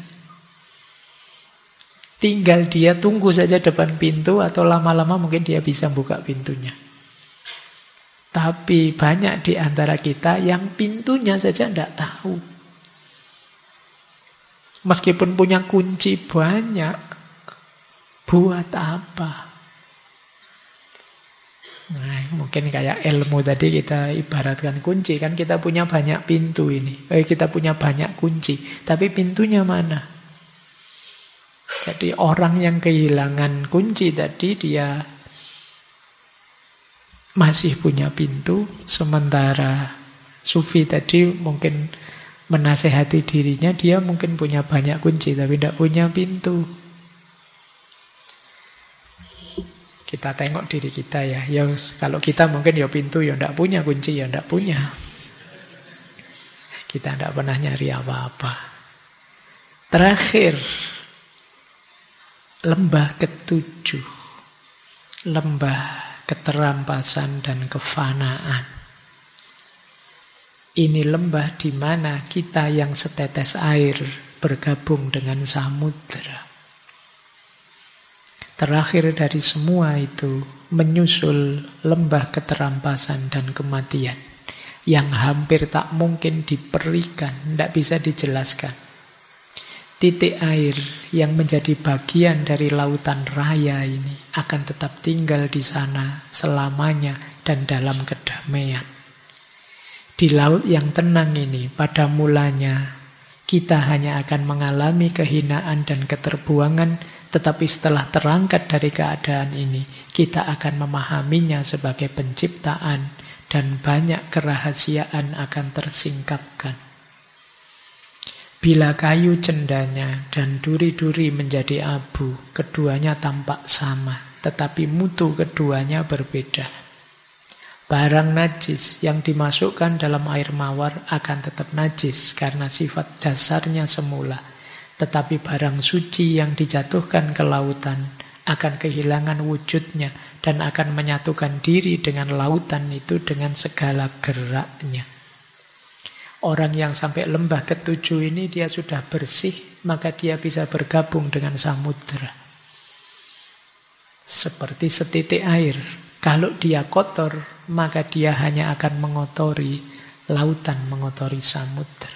Tinggal dia tunggu saja depan pintu atau lama-lama mungkin dia bisa buka pintunya. Tapi banyak di antara kita yang pintunya saja tidak tahu. Meskipun punya kunci banyak, buat apa? Nah, mungkin kayak ilmu tadi kita ibaratkan kunci. Kan kita punya banyak pintu ini. Kita punya banyak kunci. Tapi pintunya mana? Jadi orang yang kehilangan kunci tadi, dia masih punya pintu. Sementara sufi tadi mungkin menasehati dirinya, dia mungkin punya banyak kunci tapi tidak punya pintu. Kita tengok diri kita ya. Ya kalau kita mungkin ya pintu ya tidak punya, kunci ya tidak punya. Kita tidak pernah nyari apa-apa. Terakhir, lembah ketujuh, lembah keterampasan dan kefanaan. Ini lembah di mana kita yang setetes air bergabung dengan samudera. Terakhir dari semua itu menyusul lembah keterampasan dan kematian yang hampir tak mungkin diperikan, tidak bisa dijelaskan. Titik air yang menjadi bagian dari lautan raya ini akan tetap tinggal di sana selamanya dan dalam kedamaian. Di laut yang tenang ini, pada mulanya kita hanya akan mengalami kehinaan dan keterbuangan, tetapi setelah terangkat dari keadaan ini, kita akan memahaminya sebagai penciptaan dan banyak kerahasiaan akan tersingkapkan. Bila kayu cendanya dan duri-duri menjadi abu, keduanya tampak sama, tetapi mutu keduanya berbeda. Barang najis yang dimasukkan dalam air mawar akan tetap najis karena sifat dasarnya semula. Tetapi barang suci yang dijatuhkan ke lautan akan kehilangan wujudnya dan akan menyatukan diri dengan lautan itu dengan segala geraknya. Orang yang sampai lembah ketujuh ini dia sudah bersih, maka dia bisa bergabung dengan samudera. Seperti setitik air. Kalau dia kotor, maka dia hanya akan mengotori lautan, mengotori samudra.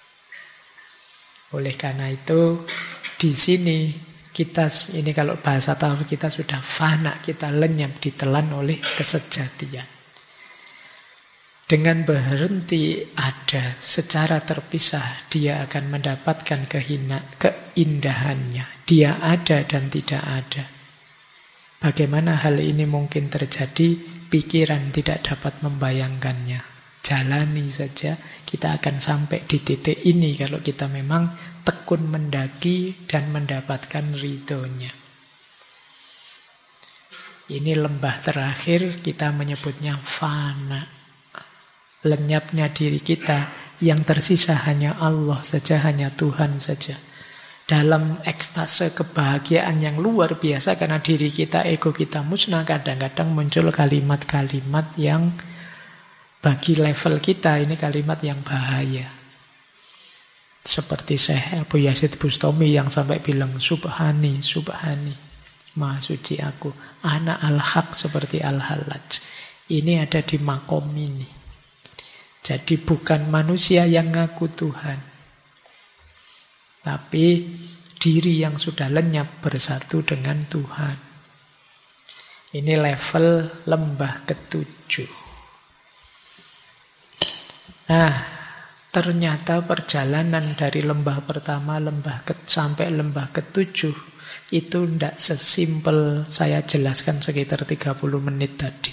Oleh karena itu, di sini kita, ini kalau bahasa tasawuf kita sudah fana, kita lenyap, ditelan oleh kesejatian. Dengan berhenti ada secara terpisah, dia akan mendapatkan keindahannya. Dia ada dan tidak ada. Bagaimana hal ini mungkin terjadi? Pikiran tidak dapat membayangkannya. Jalani saja, kita akan sampai di titik ini kalau kita memang tekun mendaki dan mendapatkan ridhonya. Ini lembah terakhir, kita menyebutnya fana. Lenyapnya diri kita, yang tersisa hanya Allah saja, hanya Tuhan saja. Dalam ekstase kebahagiaan yang luar biasa, karena diri kita, ego kita musnah, kadang-kadang muncul kalimat-kalimat yang bagi level kita ini kalimat yang bahaya. Seperti Syekh Abu Yazid Bustami yang sampai bilang, Subhani, Subhani, Maha suci aku, Ana al-haq seperti al-halaj. Ini ada di makom ini. Jadi bukan manusia yang ngaku Tuhan, tapi diri yang sudah lenyap bersatu dengan Tuhan. Ini level lembah ketujuh. Nah, ternyata perjalanan dari lembah pertama sampai lembah ketujuh itu tidak sesimpel saya jelaskan sekitar 30 menit tadi.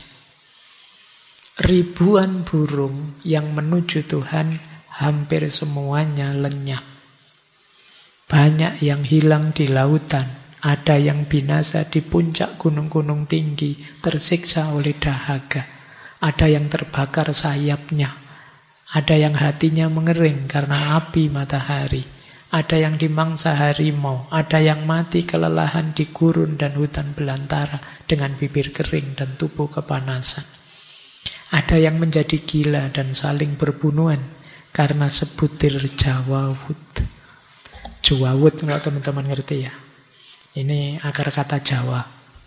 Ribuan burung yang menuju Tuhan hampir semuanya lenyap. Banyak yang hilang di lautan, ada yang binasa di puncak gunung-gunung tinggi, tersiksa oleh dahaga. Ada yang terbakar sayapnya, ada yang hatinya mengering karena api matahari, ada yang dimangsa harimau, ada yang mati kelelahan di gurun dan hutan belantara dengan bibir kering dan tubuh kepanasan. Ada yang menjadi gila dan saling berbunuhan karena sebutir jawawut. Jawawut, kalau teman-teman ngerti ya. Ini akar kata Jawa.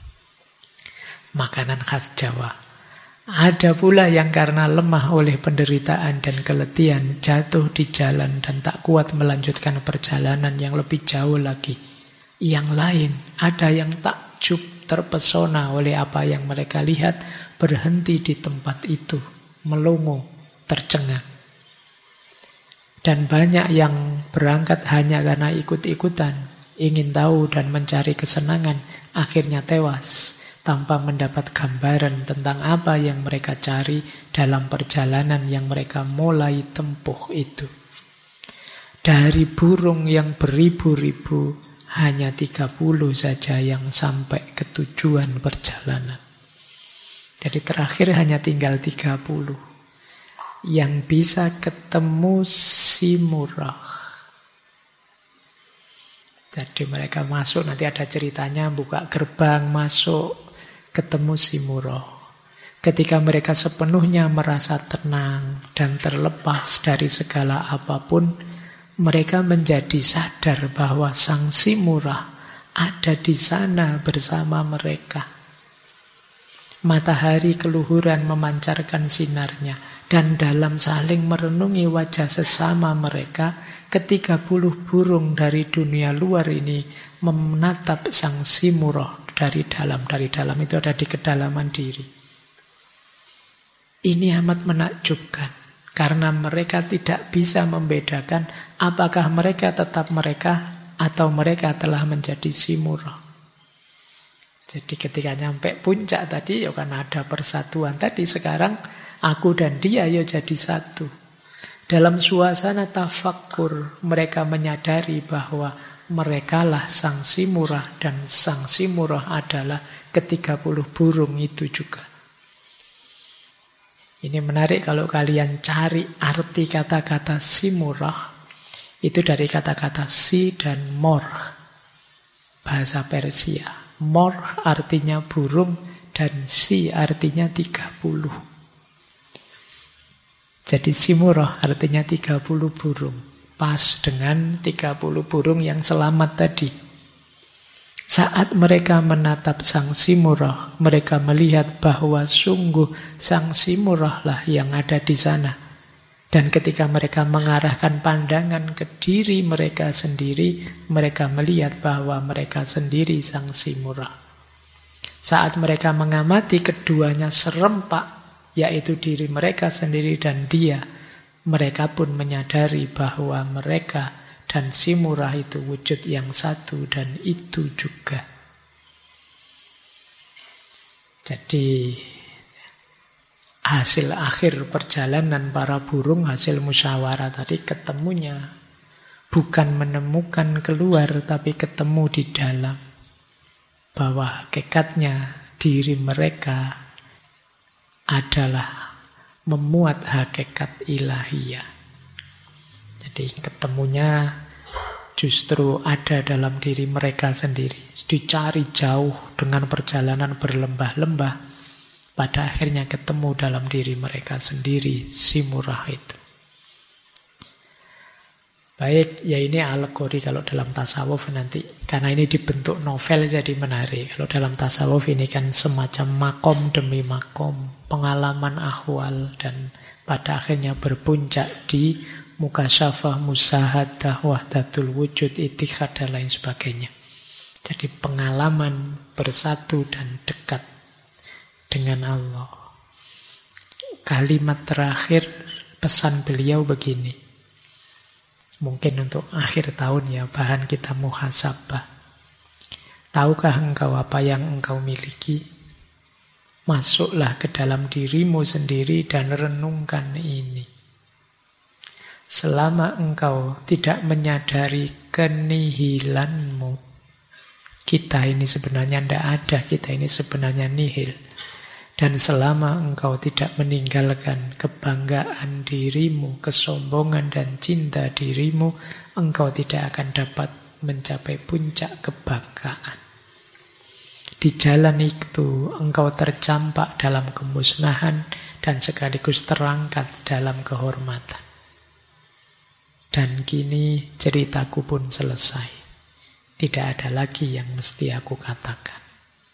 Makanan khas Jawa. Ada pula yang karena lemah oleh penderitaan dan keletihan jatuh di jalan dan tak kuat melanjutkan perjalanan yang lebih jauh lagi. Yang lain, ada yang takjub, terpesona oleh apa yang mereka lihat, berhenti di tempat itu, melongo, tercengang. Dan banyak yang berangkat hanya karena ikut-ikutan, ingin tahu dan mencari kesenangan, akhirnya tewas tanpa mendapat gambaran tentang apa yang mereka cari dalam perjalanan yang mereka mulai tempuh itu. Dari burung yang beribu-ribu, hanya 30 saja yang sampai ke tujuan perjalanan. Jadi terakhir hanya tinggal 30 yang bisa ketemu Simurah. Jadi mereka masuk, nanti ada ceritanya, buka gerbang, masuk, ketemu Simurah. Ketika mereka sepenuhnya merasa tenang dan terlepas dari segala apapun, mereka menjadi sadar bahwa Sang Simurah ada di sana bersama mereka. Matahari keluhuran memancarkan sinarnya, dan dalam saling merenungi wajah sesama mereka, ke-30 burung dari dunia luar ini menatap Sang Simurah dari dalam. Dari dalam itu ada di kedalaman diri. Ini amat menakjubkan, karena mereka tidak bisa membedakan apakah mereka tetap mereka atau mereka telah menjadi Simurah. Jadi ketika nyampe puncak tadi, ya kan ada persatuan. Tadi sekarang aku dan dia ya jadi satu. Dalam suasana tafakkur, mereka menyadari bahwa merekalah Sang Simurah dan Sang Simurah adalah ke-30 burung itu juga. Ini menarik kalau kalian cari arti kata-kata Simurah. Itu dari kata-kata si dan mor, bahasa Persia. Mor artinya burung dan si artinya 30. Jadi Simurah artinya 30 burung. Pas dengan 30 burung yang selamat tadi. Saat mereka menatap Sang Simurgh, mereka melihat bahwa sungguh Sang Simurgh lah yang ada di sana. Dan ketika mereka mengarahkan pandangan ke diri mereka sendiri, mereka melihat bahwa mereka sendiri Sang Simurgh. Saat mereka mengamati keduanya serempak, yaitu diri mereka sendiri dan dia, mereka pun menyadari bahwa mereka dan Simurgh itu wujud yang satu dan itu juga. Jadi hasil akhir perjalanan para burung, hasil musyawarah tadi ketemunya bukan menemukan keluar, tapi ketemu di dalam. Bahwa hakikatnya diri mereka adalah memuat hakikat ilahiyah. Jadi ketemunya justru ada dalam diri mereka sendiri. Dicari jauh dengan perjalanan berlembah-lembah, pada akhirnya ketemu dalam diri mereka sendiri, Simurgh itu. Baik, ya ini alegori kalau dalam tasawuf nanti. Karena ini dibentuk novel jadi menarik. Kalau dalam tasawuf ini kan semacam makom demi makom, pengalaman ahwal, dan pada akhirnya berpuncak di mukasyafah, musahadah, wahdatul wujud, itikad, dan lain sebagainya. Jadi pengalaman bersatu dan dekat dengan Allah. Kalimat terakhir pesan beliau begini. Mungkin untuk akhir tahun ya, bahan kita muhasabah. Tahukah engkau apa yang engkau miliki? Masuklah ke dalam dirimu sendiri dan renungkan ini. Selama engkau tidak menyadari kenihilanmu, kita ini sebenarnya tidak ada, kita ini sebenarnya nihil. Dan selama engkau tidak meninggalkan kebanggaan dirimu, kesombongan dan cinta dirimu, engkau tidak akan dapat mencapai puncak kebanggaan. Di jalan itu engkau tercampak dalam kemusnahan dan sekaligus terangkat dalam kehormatan. Dan kini ceritaku pun selesai. Tidak ada lagi yang mesti aku katakan.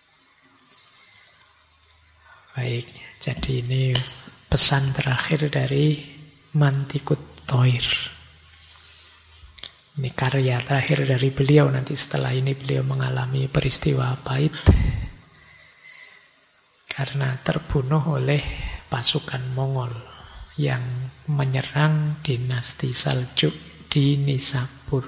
Baik, jadi ini pesan terakhir dari Mantikut Thoir. Ini karya terakhir dari beliau. Nanti setelah ini beliau mengalami peristiwa pahit karena terbunuh oleh pasukan Mongol yang menyerang dinasti Saljuk di Nishapur.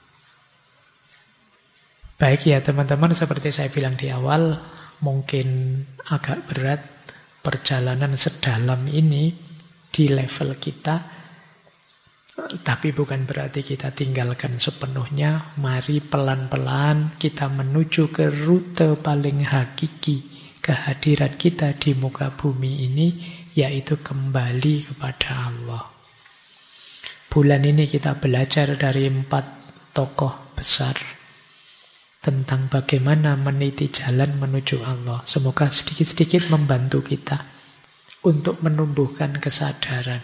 Baik ya teman-teman, seperti saya bilang di awal, mungkin agak berat perjalanan sedalam ini di level kita, tapi bukan berarti kita tinggalkan sepenuhnya. Mari pelan-pelan kita menuju ke rute paling hakiki kehadiran kita di muka bumi ini, yaitu kembali kepada Allah. Bulan ini kita belajar dari 4 tokoh besar tentang bagaimana meniti jalan menuju Allah. Semoga sedikit-sedikit membantu kita untuk menumbuhkan kesadaran.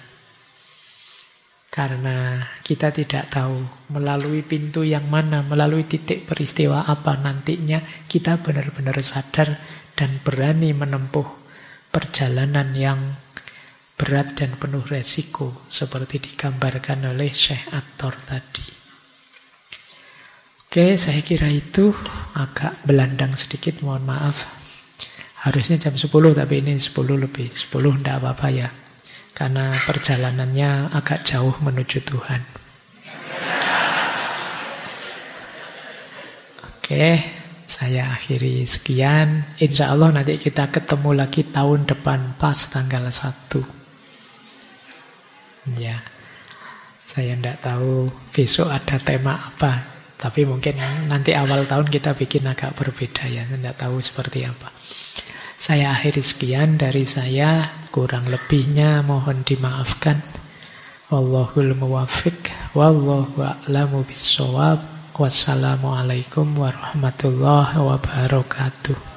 Karena kita tidak tahu melalui pintu yang mana, melalui titik peristiwa apa nantinya kita benar-benar sadar dan berani menempuh perjalanan yang berat dan penuh resiko seperti digambarkan oleh Syekh At-Tor tadi. Oke, saya kira itu agak belandang sedikit, mohon maaf. Harusnya jam 10, tapi ini 10 lebih. 10 tidak apa-apa ya, karena perjalanannya agak jauh menuju Tuhan. Oke, saya akhiri sekian. Insya Allah nanti kita ketemu lagi tahun depan pas tanggal 1. Ya, saya tidak tahu besok ada tema apa. Tapi mungkin nanti awal tahun kita bikin agak berbeda ya. Tidak tahu seperti apa. Saya akhiri sekian dari saya. Kurang lebihnya mohon dimaafkan. Wallahul muwaffiq. Wallahu a'lamu bissawab. Wassalamualaikum warahmatullahi wabarakatuh.